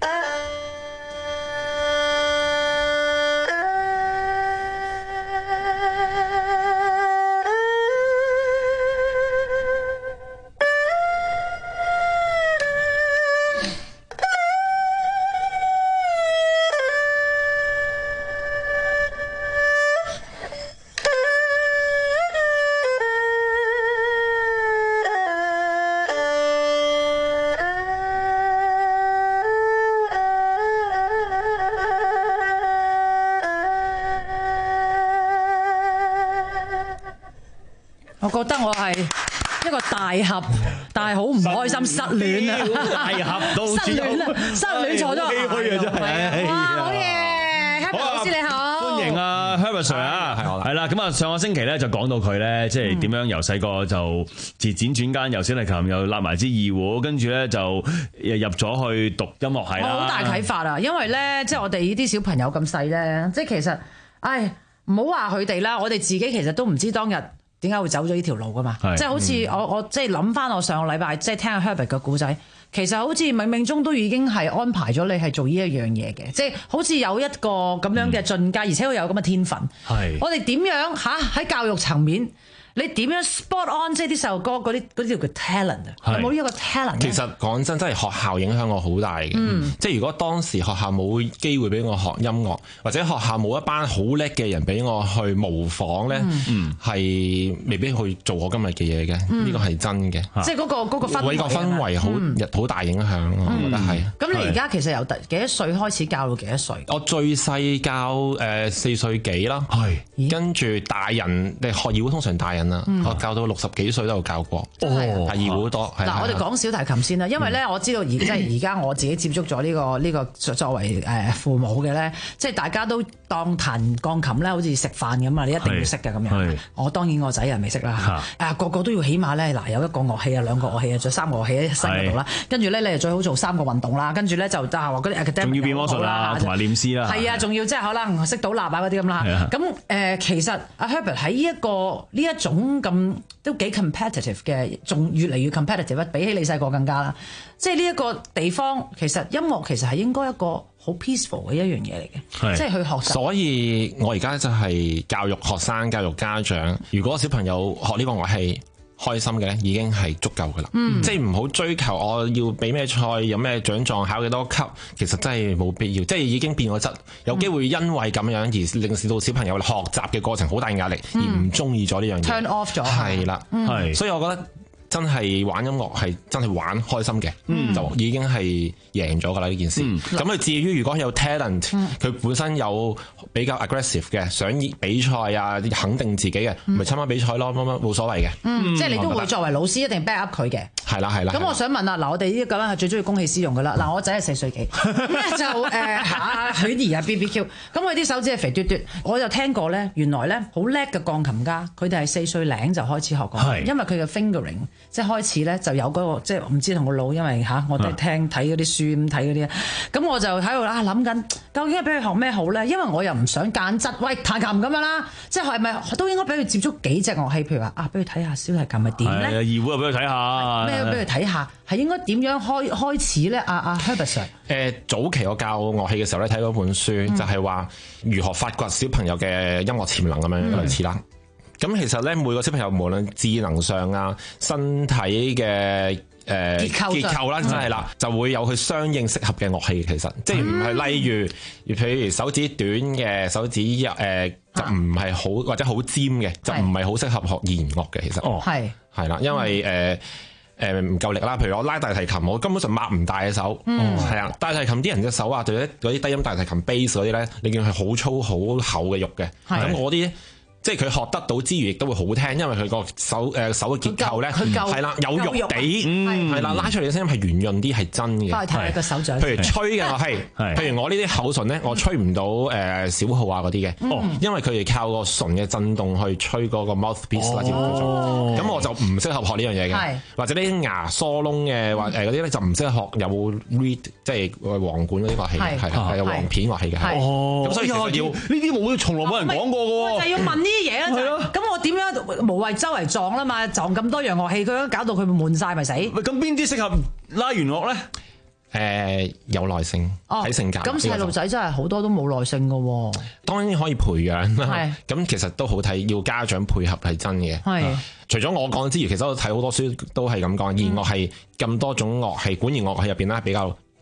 我覺得我係一個大俠，但係好唔開心，失戀啊！ 大俠到失戀啊！失戀坐咗唏噓啊！真係， 哇，好嘢 ，Happy 老師你好， 歡迎啊 Herbert Sir 啊，係我啦，係啦，咁啊上個星期咧就講到佢咧，即係點樣由細個就自輾轉間由小提琴又立埋支二胡，跟住咧就入咗去讀音樂系啦。 我好大啟發啊！因為咧，即係我哋呢啲小朋友咁細咧，即係其實，唉，唔好話佢哋啦，我哋自己其實都唔知當日點解會走咗呢條路噶嘛。即係好似我我即係諗翻我上個禮拜即係聽阿 Herbert 嘅故仔。其實好似冥冥中都已經係安排咗你係做呢一樣嘢嘅，即係好似有一個咁樣嘅進階，而且佢有咁嘅天分。係我哋點樣嚇喺教育層面？你點樣 spot on 即係啲細路哥嗰啲嗰啲叫 talent 啊？有冇呢一個 talent？ 其實講真，真係學校影響我好大嘅。嗯、即係如果當時學校冇機會俾我學音樂，或者學校冇一班好叻嘅人俾我去模仿咧，係、嗯、未必去做我今日嘅嘢嘅。呢個係真嘅。即係嗰個嗰個氛圍，個氛圍好好大影響，嗯、我覺得係。咁、嗯、你而家其實由幾多歲開始教到幾多歲？我最細教誒四歲幾啦，係跟住大人你學二胡通常大人。嗯、我教到六十幾歲都有教過，哦，第二好多。嗱，我哋講小提琴先啦，因為咧我知道而即係而家我自己接觸咗呢個呢個作為誒父母嘅咧，即係大家都當彈鋼琴咧，好似食飯咁啊，你一定要識嘅咁樣。我當然我仔又未識啦，誒個個都要起碼咧嗱有一個樂器啊，兩個樂器啊，仲有三個樂器喺身嗰度啦，跟住咧你就最好做三個運動啦，跟住咧就就係話嗰啲 academic 仲要變魔術啦，同埋念詩啦，係啊，仲要即係可能識倒立啊嗰啲咁啦。咁誒其實阿 Herbert 喺呢一個呢一種咁都幾 competitive 嘅，仲越嚟越 competitive， 比起你細個更加啦。即係呢一個地方，其實音樂其實係應該一個好 peaceful 嘅一樣嘢嚟嘅，即係去學習。所以我而家就係教育學生、教育家長，如果小朋友學呢個樂器開心嘅咧，已經係足夠噶啦。嗯、即係唔好追求我要比咩賽，有咩獎狀，考幾多級，其實真係冇必要。即係已經變咗質，有機會因為咁樣而令使到小朋友學習嘅過程好大壓力，嗯、而唔中意咗呢樣嘢。Turn off 咗。係啦，係、嗯。所以我覺得真係玩音樂係真係玩開心嘅，嗯、就已經係贏咗噶啦呢件事。咁佢、嗯、至於如果有 talent，佢、嗯、本身有比較 aggressive 嘅，想比賽啊，肯定自己嘅，咪參加比賽咯，乜乜冇所謂嘅。嗯，即係你都會作為老師一定 back up 佢嘅。係啦係啦。咁我想問啊，嗱我哋呢個咧係最中意公器私用噶啦。嗱我仔係四歲幾，咁咧就誒阿許兒啊 B B Q， 咁佢啲手指係肥嘟嘟。我就聽過咧，原來咧好叻嘅鋼琴家，佢哋係四歲零就開始學鋼琴，因為佢嘅 fingering。即係開始咧就有嗰、那個即係唔知同個腦，因為吓、啊、我哋聽睇嗰啲書咁睇嗰啲，咁我就喺度啊諗緊，究竟係俾佢學咩好咧？因為我又唔想揀質，喂彈琴咁樣啦，即係係咪都應該俾佢接觸幾隻樂器？譬如話啊，俾佢睇下小提琴係點咧？ 二胡又俾佢睇下， 咩俾佢睇下？係應該點樣開開始咧？阿阿 Herbert Sir， 誒早期我教樂器嘅時候咧，睇嗰本書、嗯、就係話如何發掘小朋友嘅音樂潛能咁樣、嗯、類似啦。咁其實咧，每個小朋友無論智能上啊、身體嘅誒、呃、結構結構啦，真係啦，就會有佢相應適合嘅樂器。其實即係唔係例如，譬如手指短嘅手指誒、呃，就唔係好或者好尖嘅，就唔係好適合學弦樂嘅。其實哦，係係啦，因為誒誒唔夠力啦。譬如我拉大提琴，我根本上擘唔大嘅手，係啊、嗯。大提琴啲人嘅手啊，或者嗰啲低音大提琴 bass 嗰啲咧，你見佢好粗好厚嘅肉嘅，咁我啲。即係佢學得到之餘，亦都會好聽，因為佢個手誒手嘅結構咧，係啦有肉地，係啦拉出嚟嘅聲音係圓潤啲，係真嘅。翻去睇個手掌。譬如吹嘅樂器，譬如我呢啲口唇咧，我吹唔到誒小號啊嗰啲嘅，因為佢哋靠個唇嘅震動去吹嗰個 mouthpiece 啦，叫做。咁我就唔適合學呢樣嘢嘅，或者啲牙疏窿嘅或誒嗰啲咧就唔適合學有 reed 即係黃管嗰啲樂器，係係有黃片樂器嘅。咁所以要呢啲冇從來冇人講過嘅喎。就要問呢？啲嘢啦，咁我點樣無謂周圍撞啦嘛？撞咁多樣樂器，佢搞到佢悶晒咪死？咁邊啲適合拉弦樂咧？誒、呃，有耐性睇、哦、性格。咁細路仔真係好多都冇耐性噶喎。當然可以培養啦。咁是其實都好睇，要家長配合係真嘅。係是。除咗我講之餘，其實我睇好多書都係咁講，弦樂係咁多種樂器，管弦樂器入邊咧比較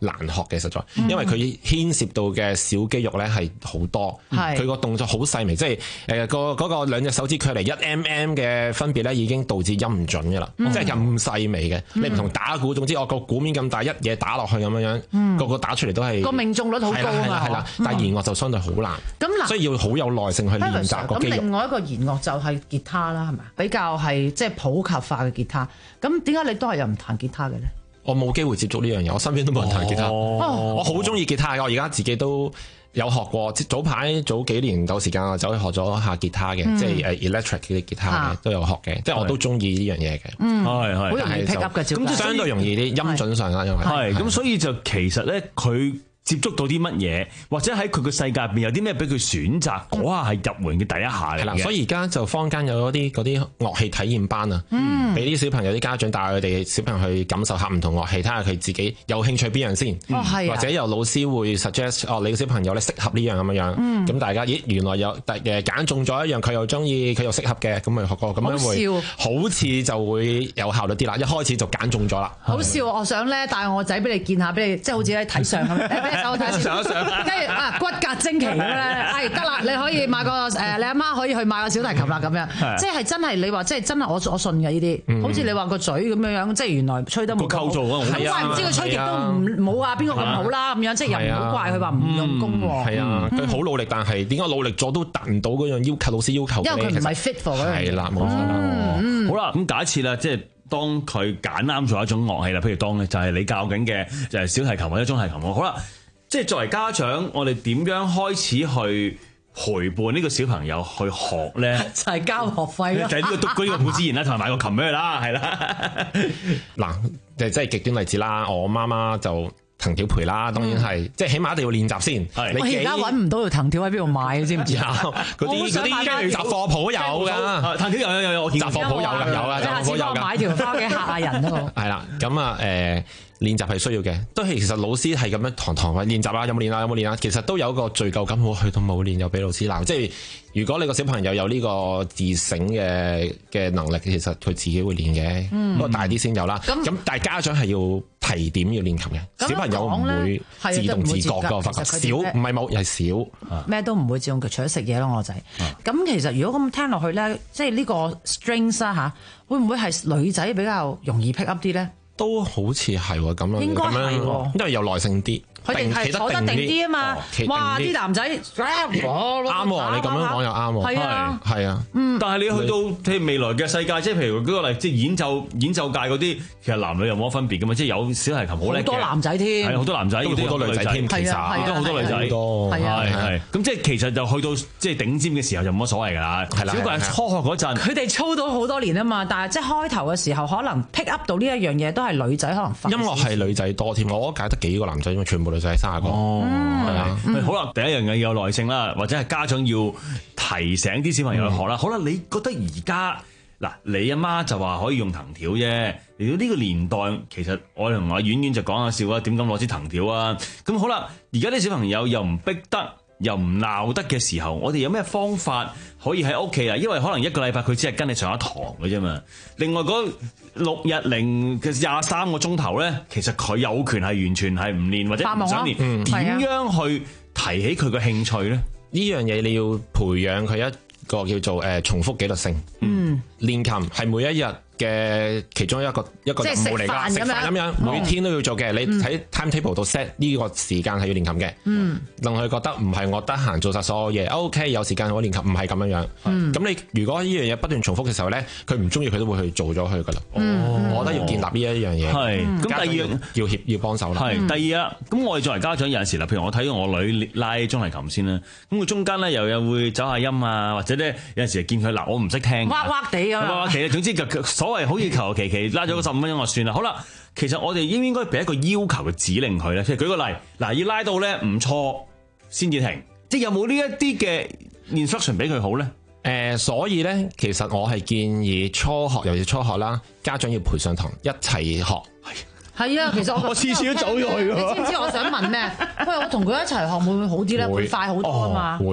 難學嘅，實在，因為佢牽涉到嘅小肌肉咧係好多，佢個動作好細微，即係誒個嗰個兩隻手指距離一 mm 嘅分別咧，已經導致音唔準嘅啦，即係咁細微嘅。你唔同打鼓，總之我個鼓面咁大，一嘢打落去咁樣樣，個個打出嚟都係個命中率好高啊嘛。 係啦，但係弦樂就相對好難， 咁所以要好有耐性去練習個肌肉。 咁另外一個弦樂就係吉他啦，係咪？比較係即係普及化嘅吉他。咁點解你都係又唔彈吉他嘅咧？ 我冇機會接觸呢樣嘢，我身邊都冇人彈吉他。 哦、 我好中意吉他嘅，我而家自己都有學過。早排早幾年有時間我走去學咗下吉他嘅，嗯、即係誒 electric 嘅吉他嘅、啊、都有學嘅，即係我都中意呢樣嘢嘅。 嗯， 係係， 好容易 pick up 嘅， 咁相對容易啲，音準上啦，因為係咁，所以就其實咧佢。接觸到啲乜嘢，或者喺佢個世界入邊有啲咩俾佢選擇，嗰下係入門嘅第一下嚟嘅。 所以而家就坊間有嗰啲嗰啲樂器體驗班啊，俾啲、嗯、小朋友啲家長帶佢哋小朋友去感受下唔同樂器，睇下佢自己有興趣邊樣先。 哦、 或者由老師會 suggest 哦，你個小朋友咧適合呢樣咁樣樣。咁、嗯、大家咦原來有誒揀中咗一樣，佢又中意，佢又適合嘅，咁咪學過咁樣會好似就會有效率啲啦。一開始就揀中咗啦。 好笑，我想咧帶我仔俾你見下，俾你即係好似喺睇相咁樣。手睇上一上， 跟住啊骨骼精奇咁咧，係得啦，你可以買個誒，你阿媽可以去買個小提琴啦咁樣，即係真係你話，即係真係我我信嘅呢啲，好似你話個嘴咁樣樣，即係原來吹得冇個構造啊， 咁怪唔知佢吹極都唔冇啊邊個咁好啦咁樣，即係又唔好怪佢話唔用功喎。 係啊，佢好努力，但係點解努力咗都達唔到嗰樣要求老師要求？ 因為佢唔係 fit for 嗰樣嘢。 係啦，冇錯啦。 好啦，咁假設啦，即係。當佢揀啱咗一種樂器啦，譬如當就係你教緊嘅就係小提琴或者中提琴，好啦，即係作為家長，我哋點樣開始去陪伴呢個小朋友去學咧？ 就係交學費咯， 就係呢個督嗰呢個古之言啦，同埋買個琴俾佢啦，係啦。 嗱，就即係極端例子啦，我媽媽就。藤條陪啦，當然係，即係起碼一定要練習先。 我而家揾唔到條藤條喺邊度買，你知唔知啊？ 嗰啲嗰啲雜貨鋪有㗎， 藤條有有有，我見雜貨鋪有㗎，有㗎，雜貨鋪有㗎。 買條翻屋企嚇下人咯。 係啦，咁啊誒練習係需要嘅，都係其實老師係咁樣堂堂話練習啊，有冇練啊，有冇練啊？其實都有個罪疚感，我去到冇練又俾老師鬧。即係如果你個小朋友有呢個自省嘅嘅能力，其實佢自己會練嘅，不過大啲先有啦。咁但係家長係要提點要練琴嘅，小朋友唔會自動自覺㗎，發覺少唔係冇，係少咩都唔會自動，除咗食嘢咯，我仔。咁其實如果咁聽落去咧，即係呢個 strings 啦嚇，會唔會係女仔比較容易 pick up 啲咧？ 都好似係喎，咁樣應該係喎， 因為有耐性啲。 佢哋係坐得定啲啊嘛！哇！啲男仔啱喎， 你咁樣講又啱喎。 係啊， 係啊。 嗯，但係你去到譬如未來嘅世界，即係譬如舉個例，即係演奏演奏界嗰啲，其實男女又冇乜分別㗎嘛。即係有小提琴好叻嘅， 好多男仔添， 係好多男仔， 好多女仔添，其實都好多女仔， 係係係。咁即係其實就去到即係頂尖嘅時候就冇乜所謂㗎啦。係啦，只不過係初學嗰陣， 佢哋操到好多年啊嘛。但係即係開頭嘅時候，可能 pick up 到呢一樣嘢都係女仔可能快。 音樂係女仔多添，我解得幾個男仔，因為全部女仔係卅個。 哦，係啊，好啦，第一樣嘢要有耐性啦，或者係家長要提醒啲小朋友去學啦。好啦，你覺得而家嗱，你阿媽就話可以用藤條啫。嚟到呢個年代，其實我同阿婉婉就講下笑啦，點敢攞支藤條啊？咁好啦，而家啲小朋友又唔逼得，又唔鬧得嘅時候，我哋有咩方法可以喺屋企啊？因為可能一個禮拜佢只係跟你上一堂嘅啫嘛。另外嗰六日零嘅廿三個鐘頭咧，其實佢有權係完全係唔練或者唔想練。點樣去提起佢嘅興趣咧？ 呢樣嘢你要培養佢一個叫做誒重複紀律性。嗯，練琴係每一日嘅其中一個一個任務嚟㗎，食飯咁樣，每天都要做嘅。你喺 timetable 度 set 呢個時間係要練琴嘅。嗯，令佢覺得唔係我得閒做晒所有嘢 OK 有時間我練琴，唔係咁樣樣。嗯，咁你如果呢樣嘢不斷重複嘅時候咧，佢唔中意佢都會去做咗佢㗎啦。哦，我覺得要建立呢一樣嘢。係，咁第二要協要幫手啦。 係，第二啊，咁我哋作為家長有陣時啦，譬如我睇到我女拉中提琴先啦，咁佢中間咧又又會走下音啊，或者咧有陣時見佢嗱我唔識聽， 歪歪地咁歪歪地，總之就所謂好似求其其拉咗個十五分鐘就算啦。好啦，其實我哋應唔應該俾一個要求嘅指令佢咧？譬如舉個例，嗱要拉到咧唔錯先至停，即係有冇呢一啲嘅 instruction 俾佢好咧？ 誒、呃，所以咧，其實我係建議初學，尤其是初學啦，家長要陪上堂一齊學。 係啊，其實我我次次都走咗去。 你知唔知我想問咩？喂，我同佢一齊學會唔會好啲咧？會快好多啊嘛。 會。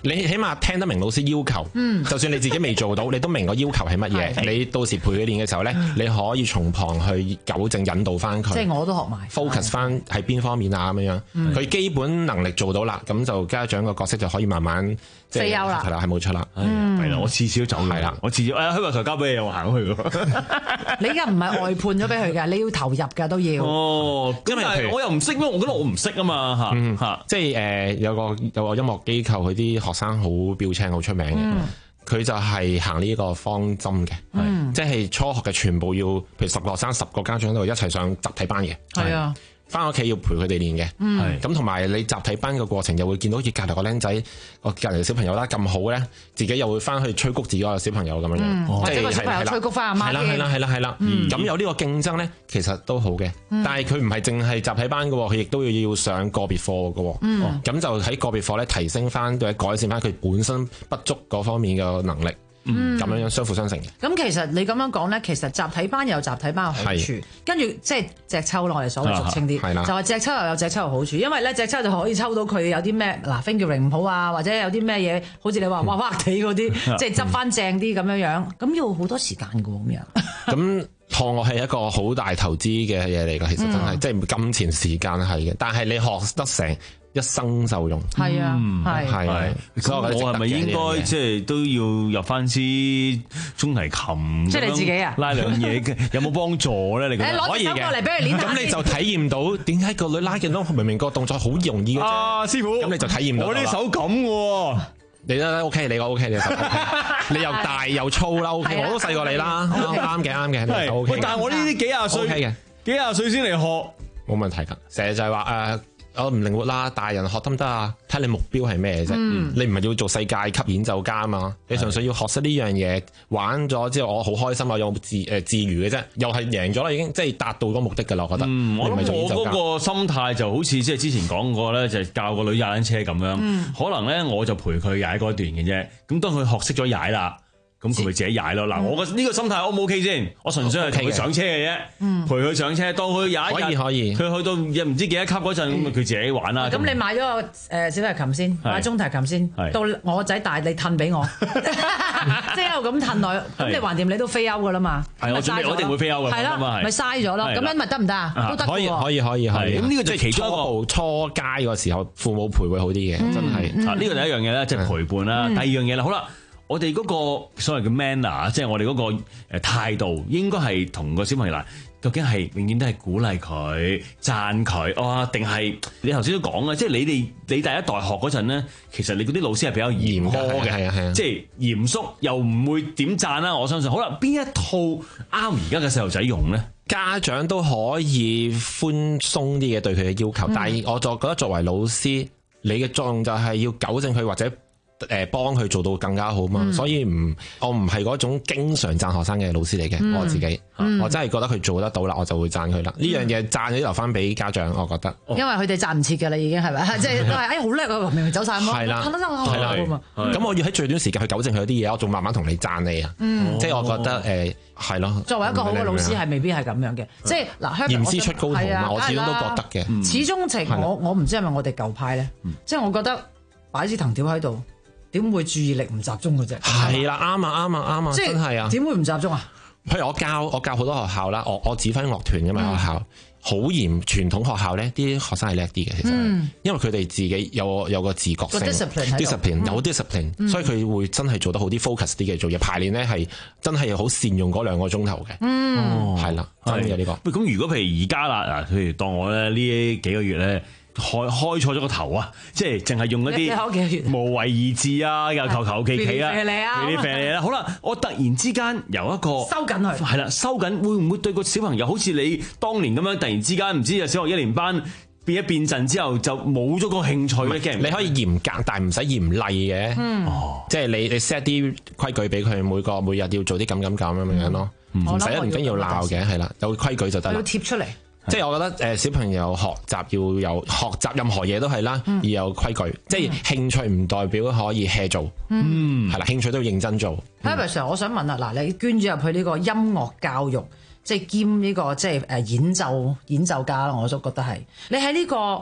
你起碼聽得明老師要求， 嗯就算你自己未做到，你都明個要求係乜嘢。你到時陪佢練嘅時候咧，你可以從旁去糾正引導翻佢。 即係我都學埋 focus 翻喺邊方面啊咁樣。 嗯佢基本能力做到啦，咁就家長個角色就可以慢慢即係退休啦係啦，係冇錯啦。 係啦，我次次都走係啦，我次次誒虛華台交俾你，我行去喎。 你而家唔係外判咗俾佢㗎，你要投入㗎都要。 哦，因為我又唔識，因為我覺得我唔識啊嘛嚇。 嗯嚇，即係誒有個有個音樂機構，佢啲學生好標青，好出名嘅。佢就係行呢個方針嘅， 嗯即係初學嘅全部要，譬如十個學生十個家長都一齊上集體班嘅。 係啊。 翻屋企要陪佢哋練嘅， 嗯咁同埋你集體班嘅過程又會見到好似隔離個僆仔，個隔離嘅小朋友啦咁好咧，自己又會翻去催谷自己個小朋友咁樣樣， 嗯或者個小朋友催谷翻阿媽係啦係啦係啦係啦，咁有呢個競爭咧，其實都好嘅， 嗯但係佢唔係淨係集體班嘅喎，佢亦都要要上個別課嘅喎， 嗯咁就喺個別課咧提升翻或者改善翻佢本身不足嗰方面嘅能力。 嗯咁樣樣相輔相成嘅。 咁其實你咁樣講咧，其實集體班有集體班嘅好處係， 跟住即係隻抽咯，我哋所謂俗稱啲， 係啦就係隻抽又有隻抽嘅好處，因為咧隻抽就可以抽到佢有啲咩嗱 fingering 唔好啊，或者有啲咩嘢，好似你話畫畫地嗰啲，即係執翻正啲咁樣樣，咁要好多時間嘅喎咁樣。 咁學樂係一個好大投資嘅嘢嚟㗎，其實真係， 嗯即係金錢時間係嘅，但係你學得成一生受用。 係啊，係係。 咁我係咪應該即係都要入翻支中提琴？ 即係你自己啊拉兩嘢嘅有冇幫助咧？你覺得誒攞隻手過嚟俾佢練下咁你就體驗到點解個女拉嘅咯？明明個動作好容易嘅啫。 啊，師傅， 咁你就體驗到我呢手咁喎。 你咧 OK，你個 OK，你個 OK，你又大又粗啦 OK，我都細過你啦，啱嘅啱嘅，你就 OK。 但係我呢啲幾廿歲 OK 嘅， 幾廿歲先嚟學， 冇問題㗎。成日就係話誒。我唔靈活啦，大人學得唔得啊？睇你目標係咩啫？ 嗯、 你唔係要做世界級演奏家嘛？你純粹要學識呢樣嘢，玩咗之後我好開心啊！有自誒自娛嘅啫，又係贏咗啦，已經即係達到嗰個目的㗎啦。我覺得。 嗯，我諗我嗰個心態就好似即係之前講過咧，就係、教個女踩單車咁樣。 嗯、 可能咧我就陪佢踩嗰段嘅啫。咁當佢學識咗踩啦。咁佢咪自己踩咯？嗱，我個呢個心態 O 唔 OK 先？我純粹係同佢上車嘅啫，陪佢上車，當佢踩可以可以。 佢去到唔知幾多級嗰陣，咁咪佢自己玩啦。 咁你買咗個誒小提琴先，買中提琴先，到我仔大你褪俾我，即係一路咁褪落，咁你橫掂你都飛歐噶啦嘛。 係我準備我一定會飛歐嘅， 係咯，咪嘥咗咯。咁樣咪得唔得啊？都得可以可以可以可以。 咁呢個就係其中一個初階個時候，父母陪會好啲嘅，真係。 啊，呢個第一樣嘢咧，即係陪伴啦。第二樣嘢啦，好啦。我哋嗰個所謂嘅 manner，即係我哋嗰個誒態度，應該係同個小朋友嗱，究竟係永遠都係鼓勵佢、讚佢啊，定係你頭先都講啦，即係你哋你第一代學嗰陣咧，其實你嗰啲老師係比較嚴苛嘅， 係啊係啊， 即係嚴肅又唔會點讚啦。我相信好啦，邊一套啱而家嘅細路仔用咧？ 家長都可以寬鬆啲嘅對佢嘅要求，嗯、但係我就覺得作為老師，你嘅作用就係要糾正佢或者。誒幫佢做到更加好嘛，嗯、所以唔我唔係嗰種經常讚學生嘅老師嚟嘅，嗯、我自己，嗯、我真係覺得佢做得到啦，我就會讚佢啦。呢、嗯、樣嘢讚咗留翻俾家長，我覺得。 因為佢哋讚唔切㗎啦，已經係咪？即係都係哎好叻啊，明明走晒咁， 係啦， 得得係啦，咁我要喺最短時間去糾正佢啲嘢，我仲慢慢同你讚你啊。嗯、即係我覺得誒係咯。 作為一個好嘅老師係未必係咁樣嘅，即係嗱， 嚴師出高徒嘛，我始終都覺得嘅。 嗯、始終情我我唔知係咪我哋舊派咧，即係我覺得擺支藤條喺度。點會注意力唔集中嘅啫？ 係啦，啱啊，啱啊，啱啊，真係啊！ 點會唔集中啊？ 譬如我教我教好多學校啦，我我指揮樂團嘅嘛學校，好嚴傳統學校咧，啲學生係叻啲嘅，其實，嗯、因為佢哋自己有有個自覺性 discipline 有 discipline，嗯、所以佢會真係做得好啲 focus 啲嘅做嘢，排練咧係真係好善用嗰兩個鐘頭嘅，嗯，係啦，真嘅呢個。 喂，咁如果譬如而家啦，嗱，譬如當我咧呢幾個月咧。開開錯咗個頭啊！即係淨係用一啲無為而治啊，又求求其其啊，肥肥肥啦！好啦，我突然之間由一個收緊佢， 係啦，收緊會唔會對個小朋友好似你當年咁樣？突然之間唔知啊，小學一年班變一變陣之後就冇咗個興趣嘅。 你可以嚴格，但係唔使嚴厲嘅。嗯，即係你你 set 啲規矩俾佢，每個每日要做啲咁咁咁咁樣咯，唔使唔緊要鬧嘅，係啦，有規矩就得啦。 要貼出嚟。 即係我覺得誒小朋友學習要有學習任何嘢都係啦，嗯、要有規矩。嗯、即係興趣唔代表可以 hea 做，嗯，係啦，興趣都要認真做。 Harry Sir，我想問啊，嗱，你捐咗入去呢個音樂教育，即係兼呢個即係誒演奏演奏家啦，我都覺得係。你喺呢個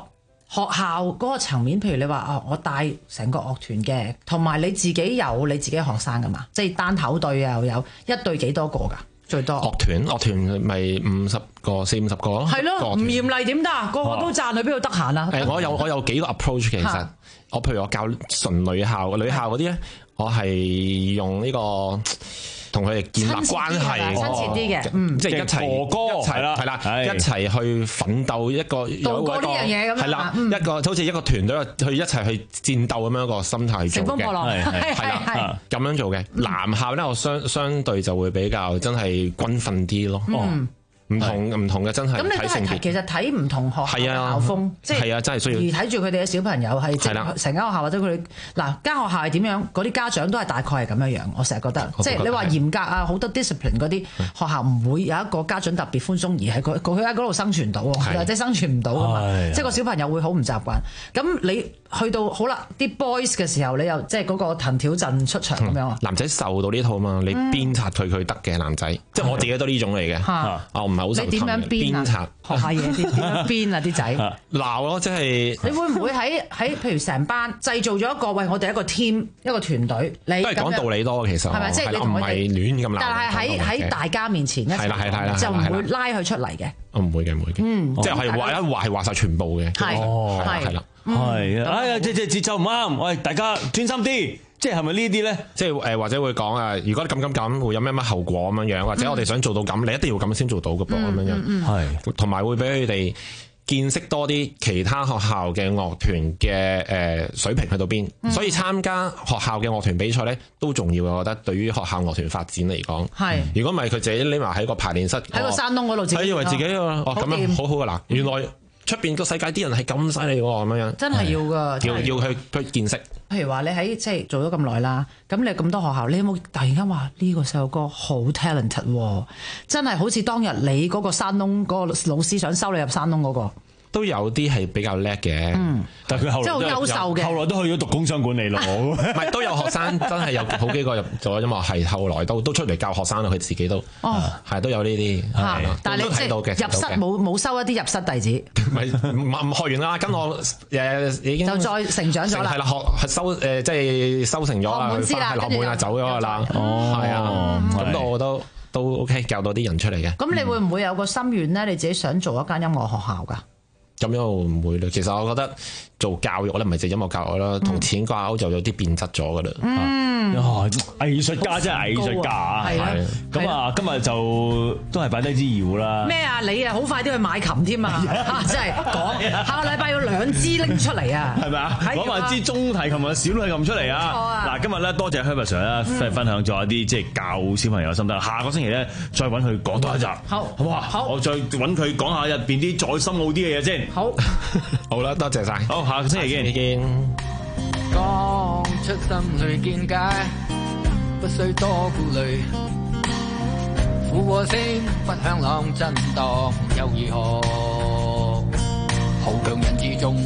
學校嗰個層面，譬如你話啊，我帶成個樂團嘅，同埋你自己有你自己學生噶嘛，即係單頭隊啊，又有一隊幾多個㗎？最多樂團樂團咪五十個四五十個咯， 係咯，唔嚴厲點得？個個都讚佢邊度得閒啊？ 誒，我有我有幾個 approach 其實，我譬如我教純女校女校嗰啲咧，我係用呢個。同佢哋建立關係， 親切啲嘅，嗯， 即係一齊哥哥一齊啦，係啦，一齊去奮鬥一個渡過呢樣嘢咁樣， 係啦，一個好似一個團隊去一齊去戰鬥咁樣一個心態做嘅， 乘風破浪，係係啦，咁樣做嘅。男校咧，我相相對就會比較真係軍訓啲咯。唔同唔同嘅真係， 咁你都係其實睇唔同學校嘅校風，即係係啊，真係需要而睇住佢哋嘅小朋友係即係成間學校或者佢哋嗱間學校係點樣，嗰啲家長都係大概係咁樣樣。我成日覺得，即係你話嚴格啊，好多 discipline 嗰啲學校唔會有一個家長特別寬鬆，而係佢佢喺嗰度生存到，或者生存唔到㗎嘛。即係個小朋友會好唔習慣。咁你去到好啦，啲 boys 嘅時候，你又即係嗰個藤條陣出場咁樣啊？ 男仔受到呢套嘛，你鞭策佢佢得嘅男仔，即係我自己都呢種嚟嘅。我唔係好受。 你點樣鞭啊？學下嘢先，點樣鞭啊？啲仔鬧咯，即係你會唔會喺喺譬如成班製造咗一個喂，我哋一個 team 一個團隊，你都係講道理多其實， 係咪？即係你唔係亂咁鬧。 但係喺喺大家面前一齊講，就唔會拉佢出嚟嘅。 我唔會嘅，唔會嘅。嗯，即係係話一話係話晒全部嘅。 係哦，係啦， 係啊，哎呀，即係節奏唔啱，喂，大家專心啲。即係係咪呢啲咧？ 即係誒，或者會講啊，如果你咁咁咁，會有咩乜後果咁樣樣，或者我哋想做到咁，你一定要咁先做到嘅噃咁樣樣。係，同埋會俾佢哋見識多啲其他學校嘅樂團嘅誒水平去到邊。所以參加學校嘅樂團比賽咧都重要嘅，我覺得對於學校樂團發展嚟講。係。如果唔係佢自己匿埋喺個排練室， 喺個山窿嗰度自己， 係以為自己哦咁樣好好嘅嗱，原來出邊個世界啲人係咁犀利喎咁樣。 真係要㗎， 要要去去見識。 譬如話你喺即係做咗咁耐啦，咁你咁多學校，你有冇突然間話呢個細路哥好 talented 喎？真係好似當日你嗰個山窿嗰個老師想收你入山窿嗰個。 都有啲係比較叻嘅， 嗯， 但係佢後來即係好優秀嘅， 後來都去咗讀工商管理咯。 唔係都有學生真係有好幾個入咗音樂系，後來都都出嚟教學生啦。佢自己都哦係都有呢啲， 但係你即係入室冇冇收一啲入室弟子， 唔係唔學完啦，跟我誒已經就再成長咗啦。 係啦，學收誒即係收成咗啦， 學滿啦， 學滿啦，走咗啦。 哦， 係啊，咁都我都都 OK，教到啲人出嚟嘅。 咁你會唔會有個心願咧？你自己想做一間音樂學校㗎？ 咁樣唔會咧，其實我覺得做教育咧，唔係淨音樂教育啦，同錢掛鈎就有啲變質咗噶啦。 嗯， 藝術家真係藝術家啊！係咁啊，今日就都係擺低支搖啦。 咩啊？你啊，好快啲去買琴添啊！真係講下個禮拜要兩支拎出嚟啊！係咪啊？ 攞埋支中提琴同小提琴出嚟啊！嗱，今日咧多謝 Herbert Sir 啦，分享咗一啲即係教小朋友心得。下個星期咧再揾佢講多一集，好，好唔好啊？好，我再揾佢講下入邊啲再深奧啲嘅嘢先。 好， 好啦，多謝晒。 好，下個星期見。見。 講出心裏見解，不需多顧慮。附和聲不響朗震盪，又如何？好強人之中，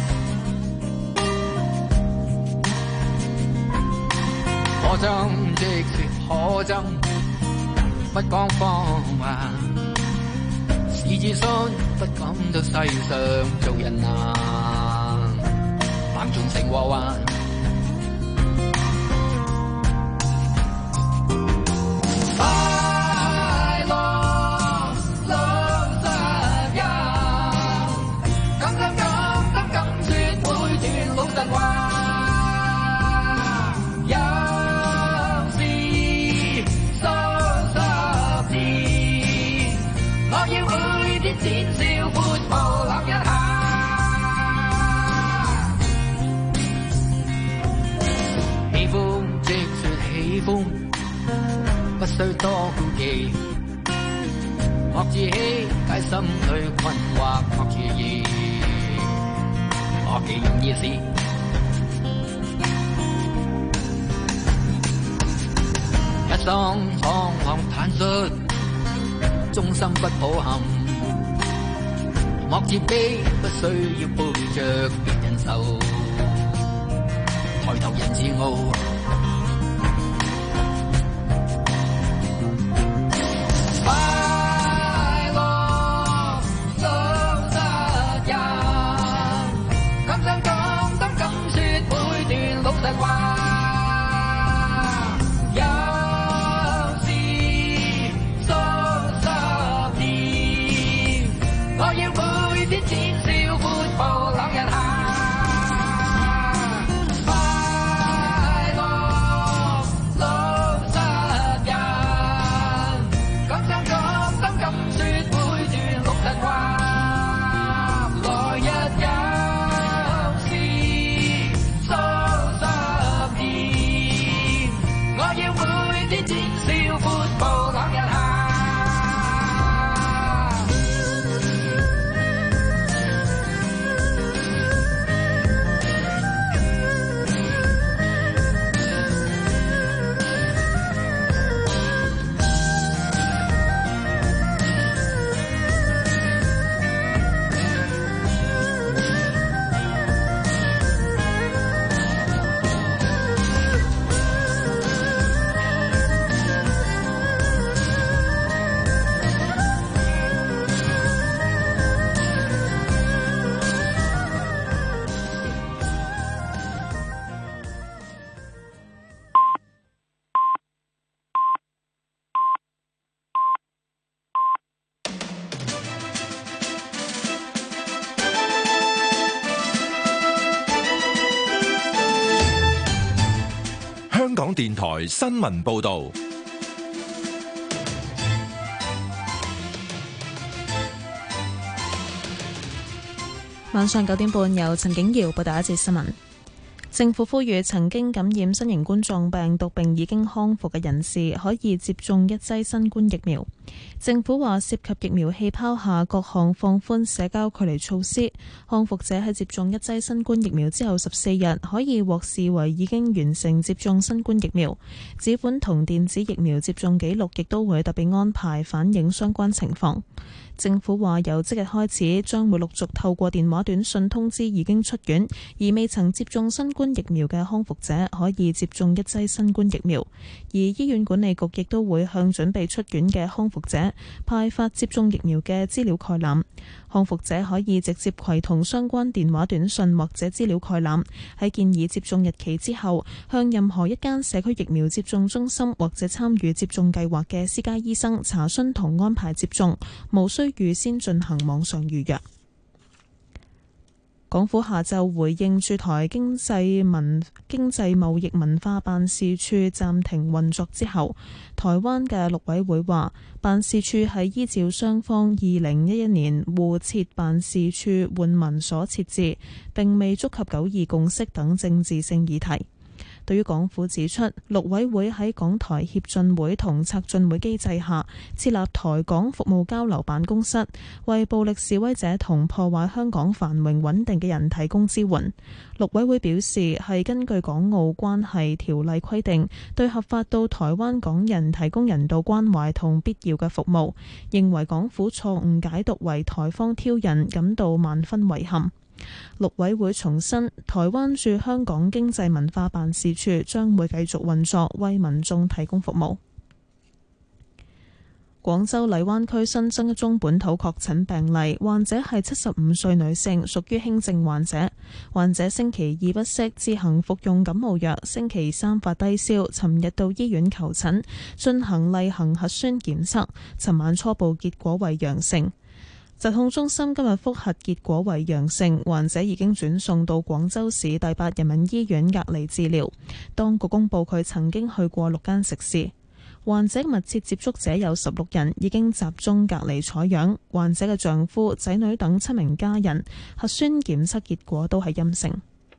可憎即說可憎，不講謊話。是自信，不感到世上做人難，橫縱成禍患。快樂老實人，敢敢敢敢敢說每段老實話。有時數十年，我要每天淺笑闊步諗一下。喜歡即說喜歡，不需多顧忌。莫自欺，解心裏困惑，莫自疑。我既然意思，一生蒼茫坦率，終生不抱憾。莫自卑，不需要背着別人愁。抬頭人自傲。快樂老實人， 天節笑闊步朗日下。 香港電台新聞報道。 晚上九點半，由陳景瑤報道一節新聞。政府呼籲曾經感染新型冠狀病毒並已經康復嘅人士可以接種一劑新冠疫苗。政府話涉及疫苗氣泡下各項放寬社交距離措施，康復者喺接種一劑新冠疫苗之後十四日可以獲視為已經完成接種新冠疫苗。紙本同電子疫苗接種記錄亦都會特別安排反映相關情況。政府話由即日開始，將會陸續透過電話短訊通知已經出院而未曾接種新冠疫苗嘅康復者可以接種一劑新冠疫苗，而醫院管理局亦都會向準備出院嘅康復者派發接種疫苗嘅資料概覽。康復者可以直接攜同相關電話短訊或者資料概覽，喺建議接種日期之後，向任何一間社區疫苗接種中心或者參與接種計劃嘅私家醫生查詢同安排接種，無需預先進行網上預約。港府下晝回應駐台經濟文經濟貿易文化辦事處暫停運作之後，台灣嘅陸委會話，辦事處係依照雙方二零一一年互設辦事處換文所設置，並未觸及九二共識等政治性議題。對於港府指出，陸委會喺港台協進會同策進會機制下設立台港服務交流辦公室，為暴力示威者同破壞香港繁榮穩定嘅人提供支援。陸委會表示，係根據港澳關係條例規定，對合法到台灣港人提供人道關懷同必要嘅服務，認為港府錯誤解讀為台方挑釁，感到萬分遺憾。陸委會重申，台灣駐香港經濟文化辦事處將會繼續運作，為民眾提供服務。廣州荔灣區新增一宗本土確診病例，患者係七十五歲女性，屬於輕症患者。患者星期二不適，自行服用感冒藥，星期三發低燒，尋日到醫院求診，進行例行核酸檢測，尋晚初步結果為陽性。疾控中心今日複核結果為陽性，患者已經轉送到廣州市第八人民醫院隔離治療。當局公布佢曾經去過六間食肆。患者密切接觸者有十六人，已經集中隔離採樣。患者嘅丈夫、仔女等七名家人核酸檢測結果都係陰性。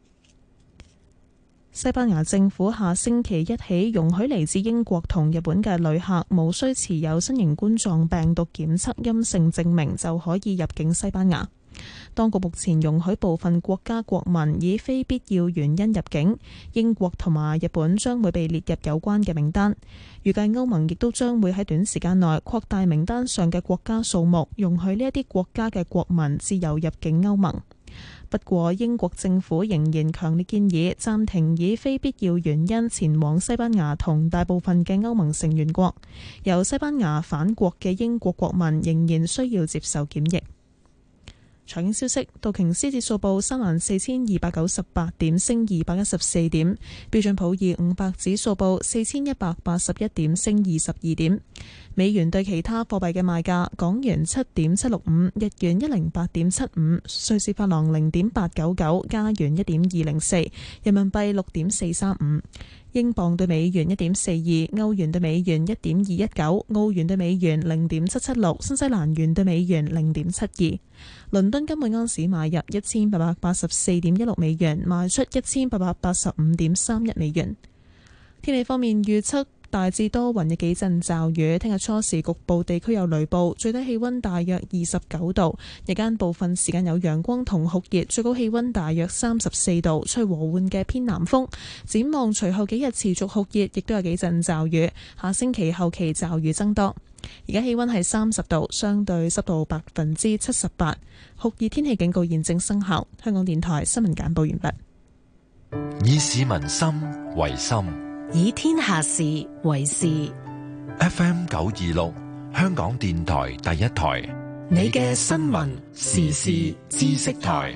西班牙政府下星期一起容許嚟自英國同日本嘅旅客無需持有新型冠狀病毒檢測陰性證明就可以入境西班牙。當局目前容許部分國家國民以非必要原因入境，英國同埋日本將會被列入有關嘅名單。預計歐盟亦都將會喺短時間內擴大名單上嘅國家數目，容許呢一啲國家嘅國民自由入境歐盟。不過，英國政府仍然強烈建議暫停以非必要原因前往西班牙同大部分嘅歐盟成員國。由西班牙返國嘅英國國民仍然需要接受檢疫。財經消息，道瓊斯指數報三萬四千二百九十八點，升二百一十四點；標準普爾五百指數報四千一百八十一點，升二十二點。美元對其他貨幣嘅賣價：港元七點七六五，日元一零八點七五，瑞士法郎零點八九九，加元一點二零四，人民幣六點四三五。英鎊對美元一點四二，歐元對美元一點二一九，澳元對美元零點七七六，新西蘭元對美元零點七二。倫敦金每盎司買入一千八百八十四點一六美元，賣出一千八百八十五點三一美元。天氣方面預測。 大致多雲，有幾陣驟雨。聽日初時局部地區有雷暴，最低氣溫大約二十九度，日間部分時間有陽光同酷熱，最高氣溫大約三十四度，吹和緩嘅偏南風。展望隨後幾日持續酷熱，亦都有幾陣驟雨。下星期後期驟雨增多。而家氣溫係三十度，相對濕度百分之七十八，酷熱天氣警告現正生效。香港電台新聞簡報完畢。 以市民心為心， 以天下事為事。 F M 九二六，香港電台第一台， 你嘅新聞時事知識台。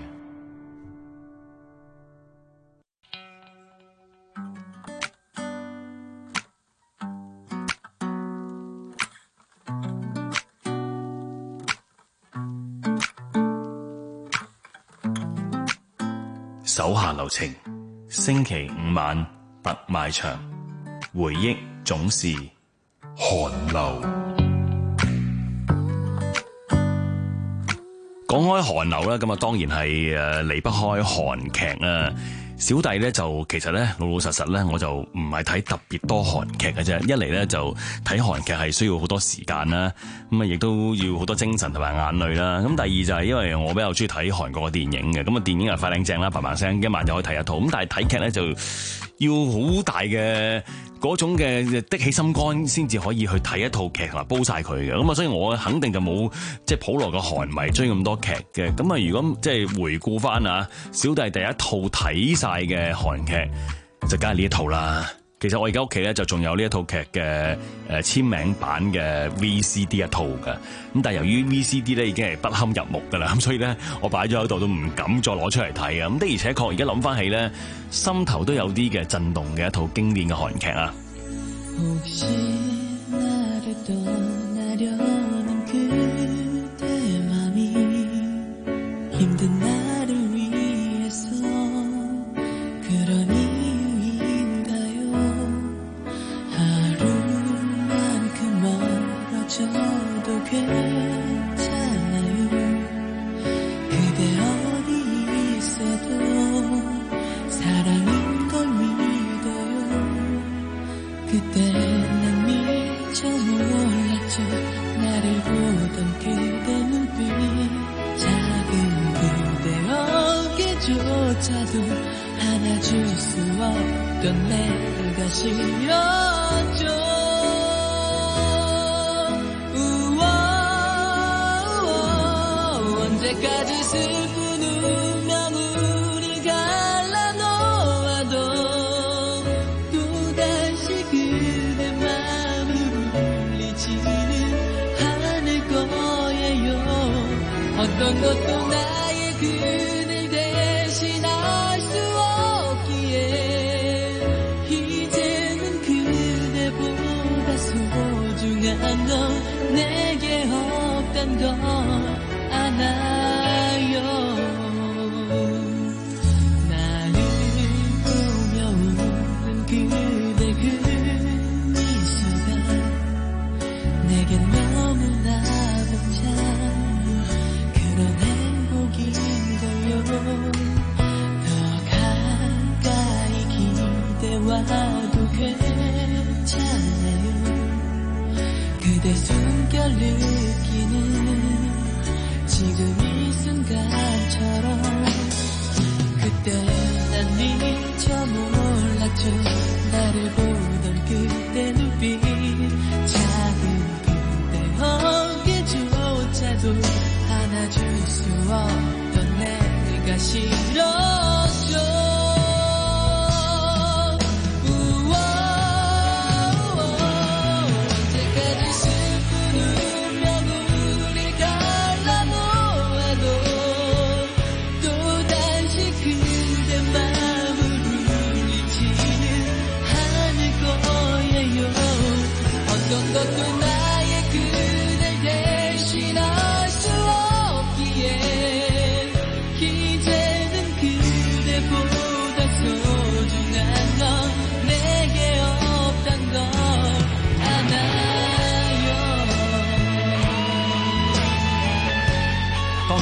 手下留情，星期五晚特賣場，回憶總是寒流。講開韓流啦，咁啊當然係誒離不開韓劇啦。小弟咧就其實咧老老實實咧我就唔係睇特別多韓劇嘅啫，一嚟咧就睇韓劇係需要好多時間啦，咁啊亦都要好多精神同埋眼淚啦。咁第二就係因為我比較中意睇韓國嘅電影嘅，咁啊電影係快靚正啦，嘭嘭聲一晚就可以睇一套。咁但係睇劇咧就要好大嘅嗰種嘅的起心肝先至可以去睇一套劇同埋煲晒佢嘅。咁啊所以我肯定就冇即係普羅嘅韓迷追咁多劇嘅。咁啊如果即係回顧翻啊，小弟第一套睇晒嘅韓劇就梗係呢一套啦。其實我而家屋企咧就仲有呢一套劇嘅誒簽名版嘅 V C D 一套嘅，咁但係由於 V C D 咧已經係不堪入目噶啦，咁所以咧我擺咗喺度都唔敢再攞出嚟睇啊。咁的而且確而家諗翻起咧，心頭都有啲嘅震動嘅一套經典嘅韓劇啊。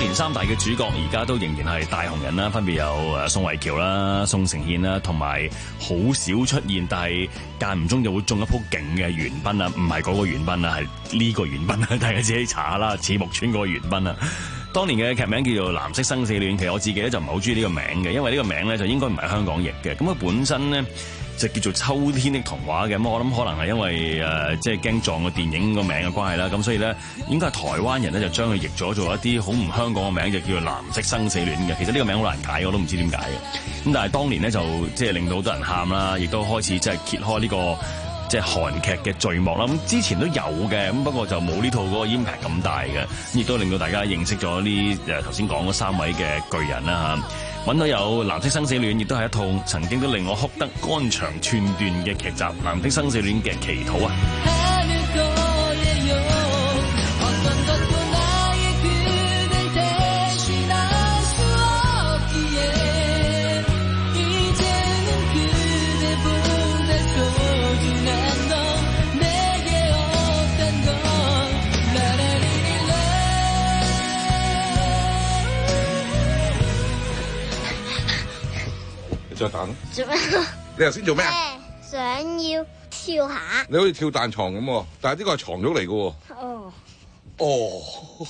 年三大嘅主角而家都仍然係大紅人啦，分別有誒宋慧喬啦、宋承憲啦，同埋好少出現，但係間唔中就會中一鋪勁嘅袁彬啊，唔係嗰個袁彬啊，係呢個袁彬啊，大家自己查下啦，似木村嗰個袁彬啊。當年嘅劇名叫做《藍色生死戀》，其實我自己咧就唔係好中意呢個名嘅，因為呢個名咧就應該唔係香港譯嘅，咁佢本身咧就叫做《秋天的童話》嘅，咁我諗可能係因為誒即係驚撞個電影個名嘅關係啦，咁所以咧應該係台灣人咧就將佢譯咗做一啲好唔香港嘅名，就叫做《藍色生死戀》嘅。其實呢個名好難解，我都唔知點解嘅。咁但係當年咧就即係令到好多人喊啦，亦都開始即係揭開呢個即係韓劇嘅序幕啦。咁之前都有嘅，咁不過就冇呢套嗰個 impact 咁大嘅，亦都令到大家認識咗呢誒頭先講嗰三位嘅巨人啦嚇。揾到有《藍色生死戀》，亦都係一套曾經都令我哭得肝腸寸斷嘅劇集《藍色生死戀》嘅祈禱啊！ 再彈咯！ 做咩？ 你頭先做咩啊？ 想要跳下。 你好似跳彈床咁喎，但係呢個係床褥嚟嘅喎。 哦。 哦。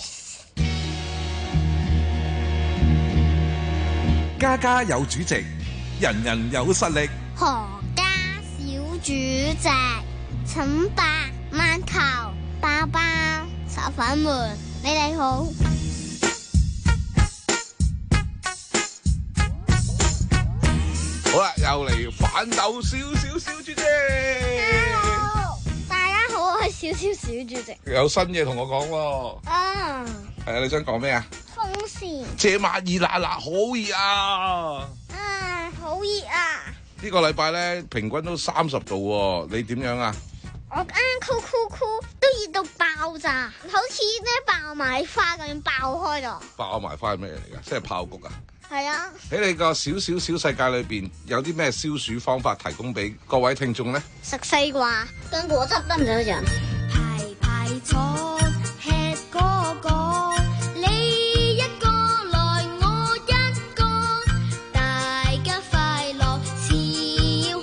家家有主席，人人有實力。 何家小主席，請白饅頭、包包、炒粉們，你哋好。 好啦，又嚟反斗少少小主席。 Hello，大家好，我係少少小主席。 有新嘢同我講喎。 啊。 係啊，你想講咩啊？ 風扇。這晚熱辣辣，好熱啊！ 啊，好熱啊！ 呢個禮拜咧，平均都三十度喎，你點樣啊？ 我啱酷酷酷都熱到爆炸，好似咧爆米花咁樣爆開咗。爆米花係咩嚟㗎？即係爆谷啊？係啊！ 喺你個小小小世界裏邊，有啲咩消暑方法提供俾各位聽眾咧？ 食西瓜跟果汁得唔得人？排排坐，吃個個，你一個來我一個，大家快樂笑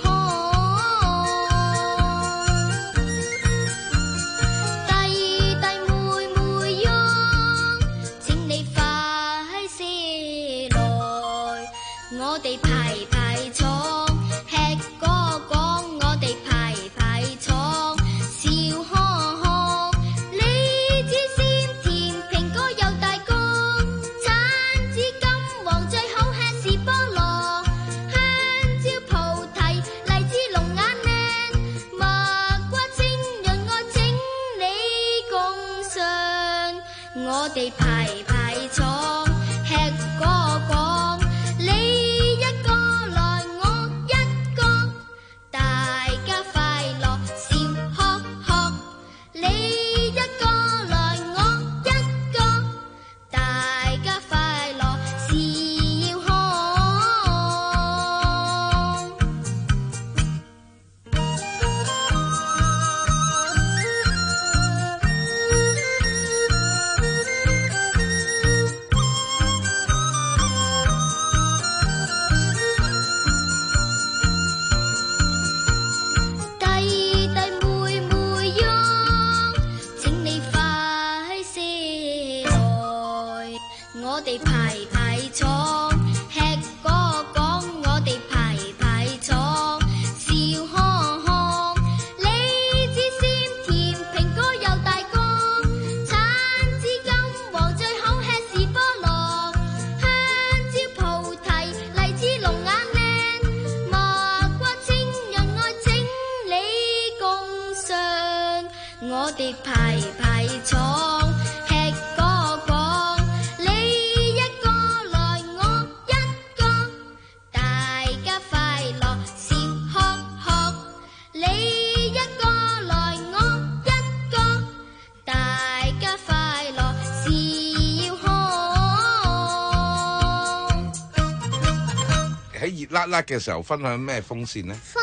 看。弟弟妹妹喲，請你快些來。我哋排排坐，吃個個，我哋排排坐，笑呵呵。梨子鮮甜，蘋果又大個，橙子金黃，最好吃是菠蘿。香蕉菩提，荔枝龍眼靚，蜜瓜清潤，我請你共嘗。我哋排排坐，吃個個。我哋排排坐，吃個個，你一個來我一個，大家快樂笑呵呵。你一個來我一個，大家快樂笑呵。 喺熱辣辣嘅時候分享咩風扇呢？ 分享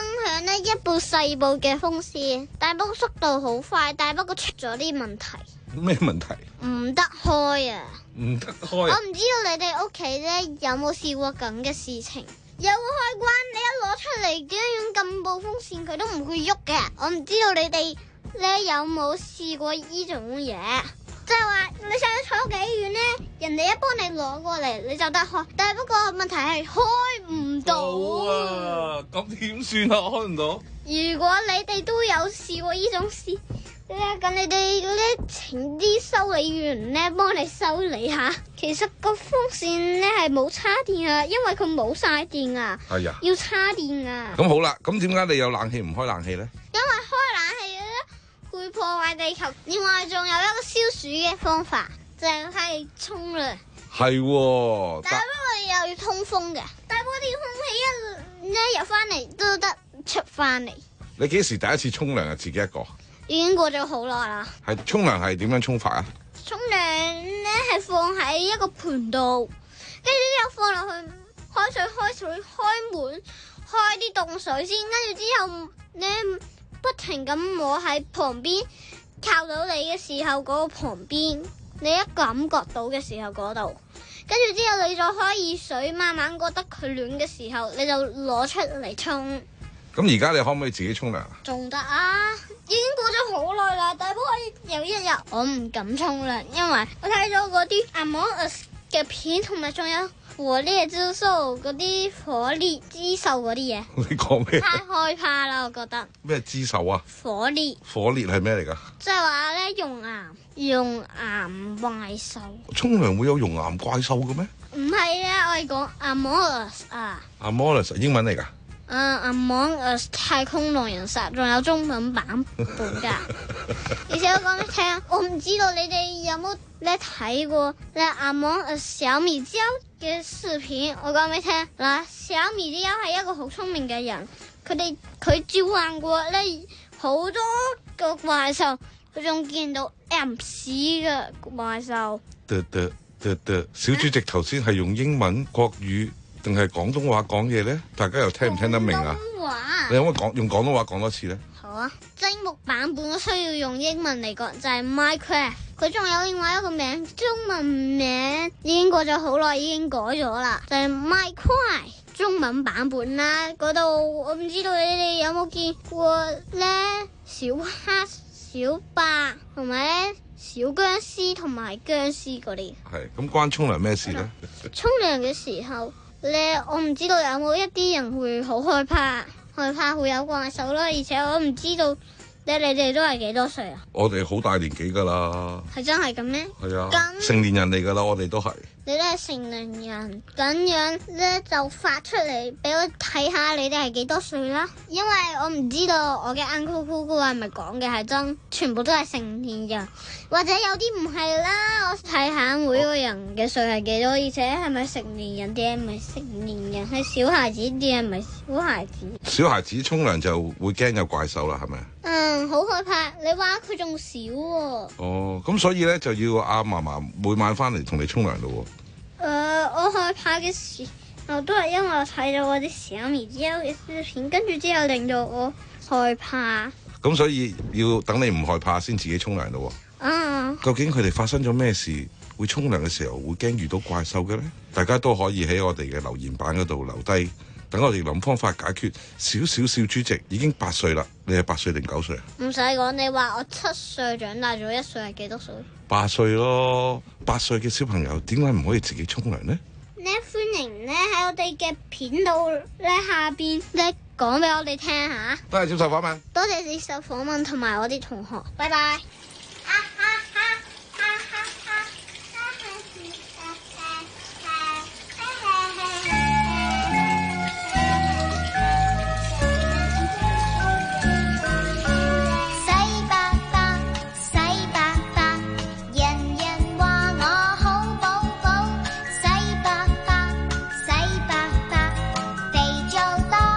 呢一部細部嘅風扇，但不過速度好快，但不過出咗啲問題。 咩問題？ 唔得開啊！ 唔得開。 我唔知道你哋屋企咧有冇試過咁嘅事情。有個開關，你一攞出嚟，點樣撳部風扇佢都唔會喐嘅。我唔知道你哋咧有冇試過呢種嘢，即係話你想坐幾遠咧，人哋一幫你攞過嚟，你就得開。但係不過問題係開唔到啊！咁點算啊？開唔到。 如果你哋都有試過呢種事咧，咁你哋咧請啲修理員咧幫你修理下。其實個風扇咧係冇叉電啊，因為佢冇晒電啊。 係啊， 要叉電啊。 咁好啦，咁點解你有冷氣唔開冷氣咧？ 因為開冷氣咧會破壞地球。另外仲有一個消暑嘅方法，就係沖涼。 係喎， 但係不過又要通風嘅，但係嗰啲空氣一咧入翻嚟都得出翻嚟。 你幾時第一次沖涼啊？自己一個？ 已經過咗好耐啦。 係沖涼係點樣沖法啊？ 沖涼咧係放喺一個盆度，跟住之後放落去開水開水開門，開啲凍水先，跟住之後咧不停咁摸喺旁邊，靠到你嘅時候嗰個旁邊，你一感覺到嘅時候嗰度，跟住之後你再開熱水，慢慢覺得佢暖嘅時候，你就攞出嚟沖。 咁而家你可唔可以自己沖涼啊？ 仲得啊！已經過咗好耐啦，但係不過有一日我唔敢沖涼，因為我睇咗嗰啲 Among Us 嘅片，同埋仲有火烈之獸嗰啲火烈之獸嗰啲嘢。 你講咩？ 太害怕啦！我覺得咩之獸啊？ 火烈。 火烈係咩嚟㗎？ 即係話咧，熔岩熔岩怪獸。 沖涼會有熔岩怪獸嘅咩？ 唔係啊，我係講 Among Us 啊。 Among Us 英文嚟㗎？ 啊、uh, ，Among Us 太空狼人殺仲有中文版本㗎，而且我講俾你聽，我唔知道你哋有冇咧睇過咧 Among Us 小米椒嘅視片。我講俾你聽嗱，小米椒係一個好聰明嘅人，佢哋佢召喚過咧好多個怪獸，佢仲見到 M C 嘅怪獸。 得得得得，小主席頭先係用英文、國語定係廣東話講嘢咧？大家又聽唔聽得明啊？廣東話。你可唔可以講用廣東話講多次咧？ 好啊，精木版本需要用英文嚟講就係 Minecraft， 佢仲有另外一個名，中文名已經過咗好耐，已經改咗啦，就係 Minecraft 中文版本啦。嗰度我唔知道你哋有冇見過咧，小黑、小白同埋咧小僵屍同埋僵屍嗰啲。 係咁關沖涼咩事咧？ 沖涼嘅時候咧，我唔知道有冇一啲人會好害怕，害怕會有怪獸啦。而且我唔知道咧，你哋都係幾多歲啊？ 我哋好大年紀噶啦。 係真係咁咩？ 係啊， 咁成年人嚟噶啦，我哋都係。 你都係成年人，咁樣咧就發出嚟俾我睇下你哋係幾多歲啦。因為我唔知道我嘅 uncle 姑姑係咪講嘅係真，全部都係成年人，或者有啲唔係啦。我睇下每個人嘅歲係幾多，而且係咪成年人啲係咪成年人，係小孩子啲係咪小孩子。 小孩子沖涼就會驚有怪獸啦，係咪？ 嗯，好害怕。你話佢仲少喎。 哦，咁所以咧就要阿嫲嫲每晚翻嚟同你沖涼咯。 誒、呃，我害怕嘅時候都係因為我睇到我啲小米椒嘅視片，跟住之後令到我害怕。 咁所以要等你唔害怕先自己沖涼咯。 啊！ 究竟佢哋發生咗咩事，會沖涼嘅時候會驚遇到怪獸嘅咧？大家都可以喺我哋嘅留言板嗰度留低，等我哋諗方法解決。小小小主席已經八歲啦，你係八歲定九歲啊？ 唔使講，你話我七歲長大咗一歲係幾多歲？ 八歲咯，八歲嘅小朋友點解唔可以自己沖涼呢？ 咧歡迎咧喺我哋嘅片度咧下邊咧講俾我哋聽下。 多謝接受訪問。 多謝接受訪問同埋我啲同學，拜拜。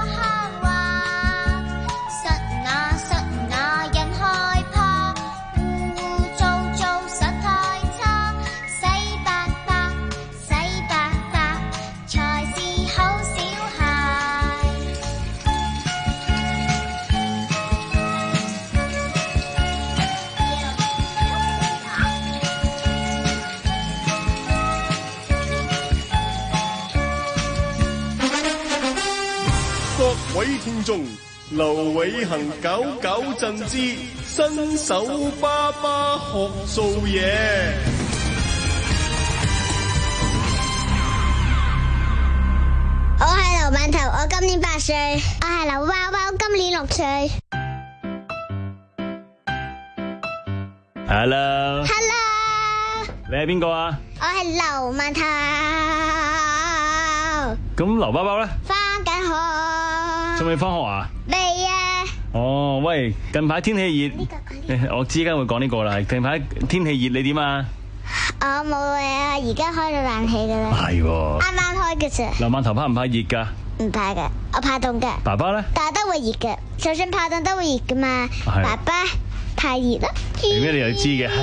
那人害怕。 眾，劉偉恒搞搞震之新手爸爸學做嘢。 我係劉饅頭，我今年八歲。我係劉包包，今年六歲。 Hello。 Hello。 你係邊個啊？ 我係劉饅頭。 咁劉包包咧？ 返緊學。 仲未返學啊？ 未啊。 哦，喂，近排天氣熱，我知而家會講呢個啦。近排天氣熱，你點啊？ 我冇啊，而家開咗冷氣噶啦。 係喎。 啱啱開嘅啫。 劉饅頭怕唔怕熱噶？ 唔怕嘅，我怕凍嘅。 爸爸咧？ 但係都會熱嘅，就算怕凍都會熱噶嘛。 係爸爸太熱啦。 係咩？你又知嘅？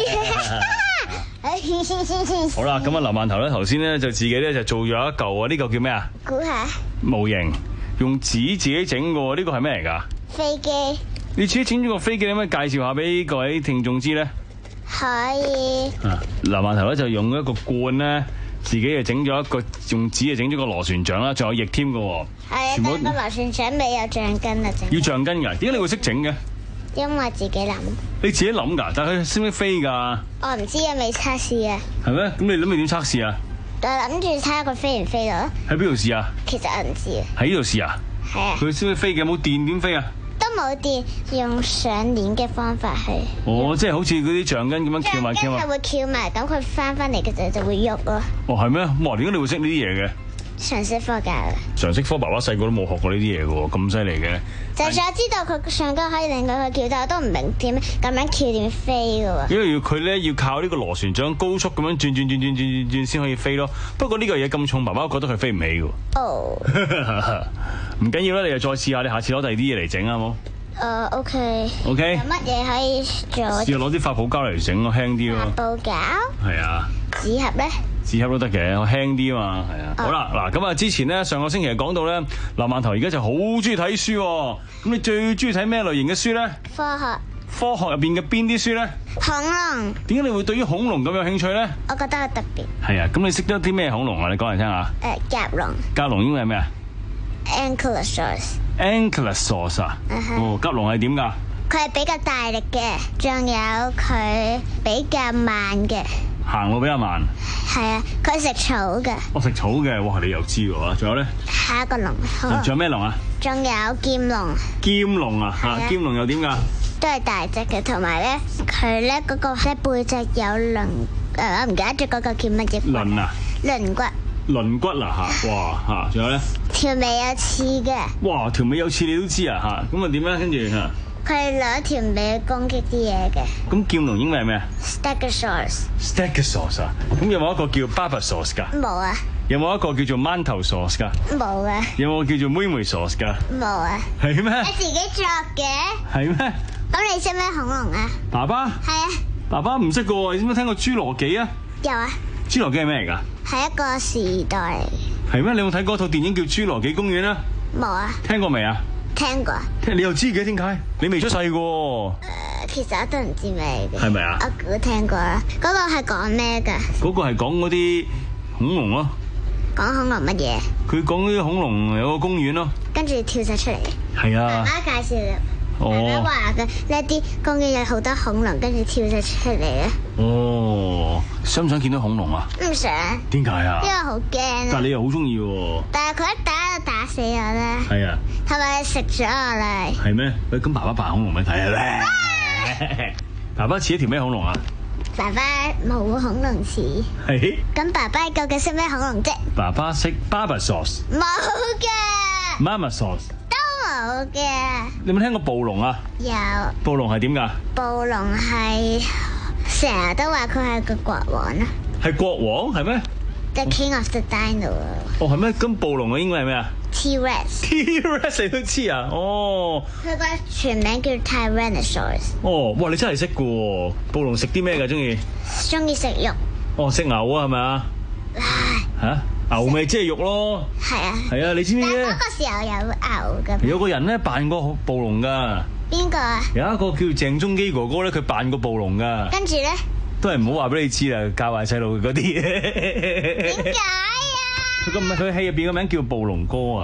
好啦，咁啊，劉饅頭咧，頭先咧就自己咧就做咗一嚿啊，呢個叫咩啊？ 估下。 模型，用紙自己整嘅，呢個係咩嚟噶？ 飛機。 你自己整咗個飛機，你可唔可以介紹下俾各位聽眾知咧？ 可以。 啊，劉饅頭咧就用一個罐咧，自己就整咗一個用紙就整咗個螺旋槳啦，仲有翼添嘅。 係啊，但個螺旋槳尾有橡筋啊，整。 要橡筋噶？點解你會識整嘅？ 因為自己諗。 你自己諗噶？但係佢識唔識飛噶？ 我唔知啊，未測試啊。 係咩？咁你諗住點測試啊？ 我諗住睇下佢飛唔飛到咯。 喺邊度試啊？ 其實我唔知啊。 喺呢度試啊？ 係啊。 佢識唔識飛嘅？有冇電點飛啊？ 都冇電，用上鏈嘅方法去。 哦，即係好似嗰啲橡筋咁樣翹埋翹埋。 係會翹埋，咁佢翻翻嚟嘅時候就會喐咯。 哦，係咩？哇！點解你會識呢啲嘢嘅？ 常識科教嘅。 常識科爸爸細個都冇學過呢啲嘢嘅喎，咁犀利嘅。 就算我知道佢上高可以令到佢翹，但我都唔明點咁樣翹點飛嘅喎。 因為要佢咧要靠呢個螺旋槳高速咁樣轉轉轉轉轉轉轉先可以飛咯。不過呢個嘢咁重，爸爸覺得佢飛唔起嘅。 哦。 唔緊要啦，你又再試下，你下次攞第二啲嘢嚟整啊，好冇？ 誒 OK。 OK。 有乜嘢可以做？ 試下攞啲發泡膠嚟整咯，輕啲咯。 發泡膠。係啊。 紙盒咧？ 紙盒都得嘅，我輕啲啊嘛，係啊。好啦，嗱咁啊，之前咧上個星期講到咧，劉饅頭而家就好中意睇書喎。咁你最中意睇咩類型嘅書咧？ 科學。 科學入邊嘅邊啲書咧？ 恐龍。 點解你會對於恐龍咁有興趣咧？ 我覺得好特別。係啊，咁你識得啲咩恐龍啊？你講嚟聽下。 誒，甲龍。 甲龍應該係咩啊 ？Ankylosaurus。 Ankylosaurus 啊？哦，甲龍係點㗎？ 佢係比較大力嘅，仲有佢比較慢嘅。 行路比較慢。 係啊，佢食草嘅。 我食草嘅，哇！你又知喎，仲有咧？ 下一個龍。 仲有咩龍啊？ 仲有劍龍。 劍龍啊？嚇！劍龍又點㗎？ 都係大隻嘅，同埋咧，佢咧嗰個咧背脊有鱗，誒我唔記得咗嗰個叫乜嘢。 鱗啊？ 鱗骨。 鱗骨啊嚇！哇嚇！仲有咧？ 條尾有刺嘅。 哇！條尾有刺你都知啊嚇！咁啊點咧？跟住嚇。 佢係攞條尾去攻擊啲嘢嘅。 咁劍龍英文係咩啊 ？Stegosaurus。 Stegosaurus 啊？咁有冇一個叫 Barbosaurus 㗎？ 冇啊。 有冇一個叫做 Mantosaurus 㗎？ 冇啊。 有冇叫做 Murmursaurus 㗎？ 冇啊。 係咩？ 你自己作嘅。 係咩？ 咁你識咩恐龍啊？ 爸爸。 係啊。爸爸唔識㗎喎，你知唔知聽過侏羅紀啊？ 有啊。 侏羅紀係咩嚟㗎？ 係一個時代嚟。 係咩？你有冇睇過套電影叫《侏羅紀公園》啊？ 冇啊。聽過未啊？ 聽過。 你又知嘅？點解？你未出世嘅喎。 誒，其實我都唔知咩嘅。 係咪啊？ 我估聽過啦。嗰個係講咩㗎？ 嗰個係講嗰啲恐龍咯。 講恐龍乜嘢？ 佢講嗰啲恐龍有個公園咯。 跟住跳晒出嚟。 係啊。 媽媽介紹嘅。 哦。 媽媽話嘅呢啲公園有好多恐龍，跟住跳晒出嚟咧。 哦。想唔想見到恐龍啊？ 唔想。 點解啊？ 因為好驚啊。 但係你又好中意喎。 但係佢一打就打死我啦。 係啊。 係咪食咗我啦？ 係咩？喂，咁爸爸扮恐龍俾睇下咧。爸爸似一條咩恐龍啊？ 爸爸冇恐龍似。 係。 咁爸爸究竟識咩恐龍啫？ 爸爸識 Barbosaurus。 冇嘅。 Murmursaurus。 都冇嘅。 你有冇聽過暴龍啊？ 有。 暴龍係點㗎？ 暴龍係成日都話佢係個國王啊。 係國王係咩 ？The King of the Dino。 哦，係咩？咁暴龍嘅英文係咩啊 ？T-Rex。 T-Rex 你都知啊？哦。 佢個全名叫 Tyrannosaurus。 哦，哇！你真係識㗎喎。暴龍食啲咩㗎？中意？ 中意食肉。 哦，食牛啊？係咪啊？嚇！牛咪即係肉咯。 係啊。 係啊，你知唔知咧？ 嗰個時候有牛㗎。 有個人咧扮過暴龍㗎。 邊個啊？ 有一個叫鄭中基哥哥咧，佢扮過暴龍㗎。 跟住咧？ 都係唔好話俾你知啦，教壞細路嗰啲。 點解啊？ 佢個唔係佢戲入邊個名叫暴龍哥啊，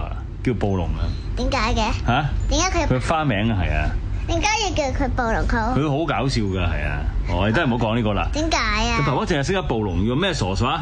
叫暴龍啊？ 點解嘅？ 嚇？ 點解佢？ 佢花名啊，係啊。 點解要叫佢暴龍佢？ 佢好搞笑㗎，係啊！我哋真係唔好講呢個啦。 點解啊？ 佢爸爸淨係識得暴龍，用咩傻傻？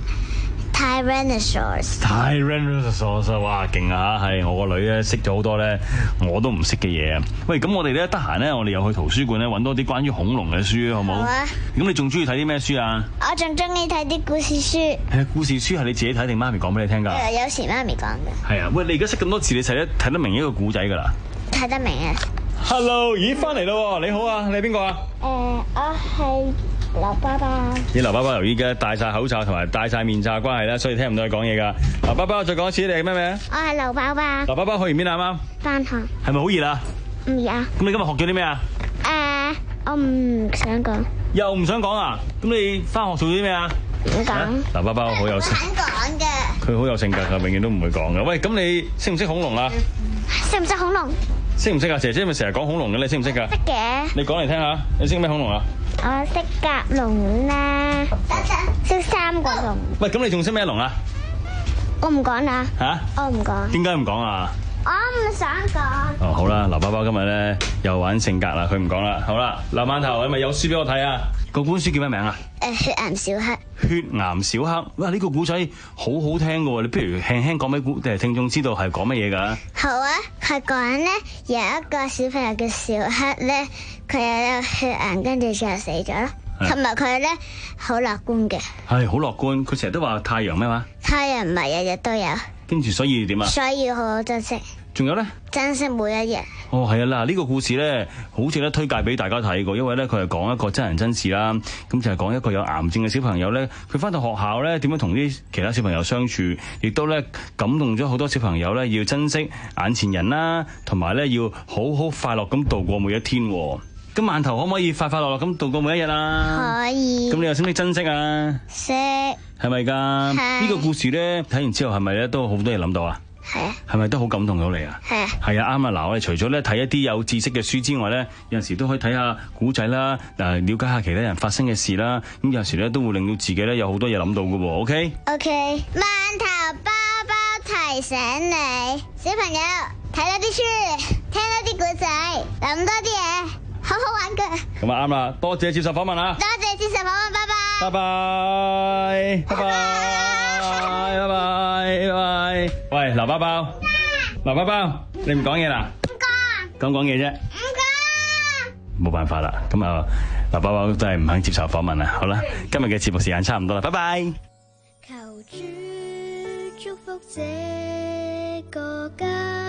Tyrannosaurus。 Tyrannosaurus 哇，勁啊！係我個女咧識咗好多咧，我都唔識嘅嘢啊！喂，咁我哋咧得閒咧，我哋又去圖書館咧揾多啲關於恐龍嘅書，好冇？ 好啊！ 咁你仲中意睇啲咩書啊？ 我仲中意睇啲故事書。 係故事書係你自己睇定媽咪講俾你聽㗎？ 誒，有時媽咪講嘅。係啊！喂，你而家識咁多字，你睇得睇得明一個古仔㗎啦？ 睇得明啊 ！Hello， 咦，翻嚟咯！你好啊，你係邊個啊？ 誒，我係劉爸爸。 咦，劉爸爸由依家戴晒口罩同埋戴晒面罩關係啦，所以聽唔到佢講嘢㗎。劉爸爸，再講一次，你係咩名？ 我係劉爸爸。 劉爸爸去完邊啊？啱啱。 返學。係咪好熱啊？ 唔熱啊。 咁你今日學咗啲咩啊？ 誒，我唔想講。 又唔想講啊？咁你返學做咗啲咩啊？ 唔講。 劉爸爸好有性。 想講嘅。 佢好有性格㗎，永遠都唔會講㗎。喂，咁你識唔識恐龍啊？ 識唔識恐龍？ 識唔識啊？姐姐咪成日講恐龍嘅，你識唔識㗎？ 識嘅。 你講嚟聽下，你識咩恐龍啊？ 我識甲龍啦，識三個龍。 喂，咁你仲識咩龍啊？ 我唔講啦。 嚇？ 我唔講。 點解唔講啊？ 我唔想講。 哦，好啦，劉爸爸今日咧又玩性格啦，佢唔講啦。好啦，劉饅頭，你咪有書俾我睇啊？個本書叫咩名啊？ 誒，血癌小黑。 血癌小黑，哇！呢個古仔好好聽㗎喎，你不如輕輕講俾古誒聽眾知道係講乜嘢㗎？ 好啊，佢講咧有一個小朋友叫小黑咧，佢有血癌，跟住就死咗啦。同埋佢咧好樂觀嘅。係好樂觀，佢成日都話太陽咩話？太陽唔係日日都有。跟住所以點啊？所以要好好珍惜。仲有咧？珍惜每一日。哦，係啊，嗱，呢個故事咧好值得推介俾大家睇過，因為咧佢係講一個真人真事啦。咁就係講一個有癌症嘅小朋友咧，佢翻到學校咧點樣同啲其他小朋友相處，亦都咧感動咗好多小朋友咧要珍惜眼前人啦，同埋咧要好好快樂咁度過每一天。咁饅頭可唔可以快快樂樂咁度過每一日啊？可以。咁你又識唔識珍惜啊？識。係咪㗎？呢個故事咧睇完之後係咪咧都好多嘢諗到啊？係啊。係咪都好感動到你啊？係啊。係啊，啱啊！嗱，我哋除咗咧睇一啲有知識嘅書之外咧，有陣時都可以睇下古仔啦，嗱，了解下其他人發生嘅事啦。咁有陣時咧都會令到自己咧有好多嘢諗到㗎喎。OK。OK。饅頭包包提醒你，小朋友睇多啲書，聽多啲古仔，諗多啲嘢。好好玩㗎！咁啊啱啦，多謝接受訪問啊！多謝接受訪問，拜拜！拜拜！拜拜！拜拜！拜拜！喂，劉包包，劉包包，你唔講嘢啦？唔講，講講嘢啫。唔講，冇辦法啦。咁啊，劉包包都係唔肯接受訪問啦。好啦，今日嘅節目時間差唔多啦，拜拜。求主祝福這個家，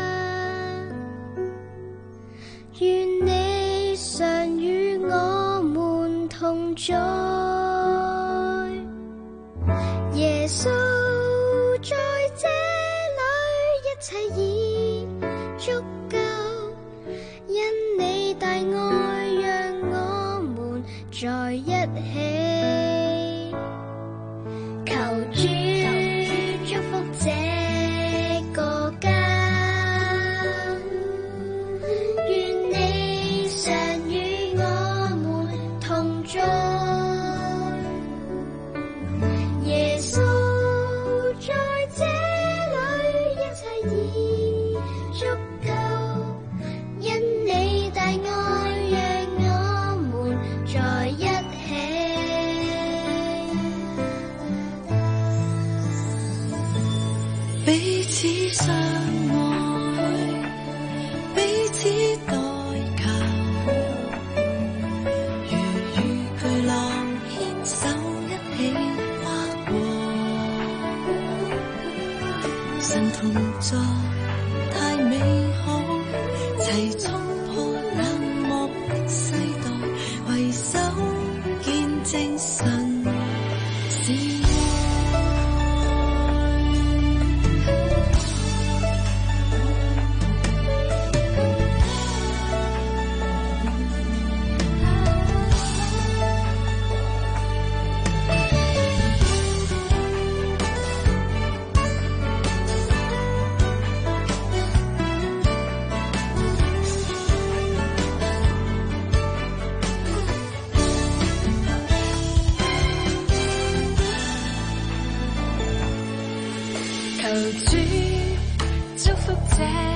願你常與我們同在，耶穌在這裡，一切已足夠，因你大愛讓我們在一起，求主祝福這個家。耶穌在這裡，一切已足夠，因你大愛讓我們在一起，彼此相愛，彼此代求。手一起跨過，神同在太美好，齊衝破冷漠的世代，攜手見證神是這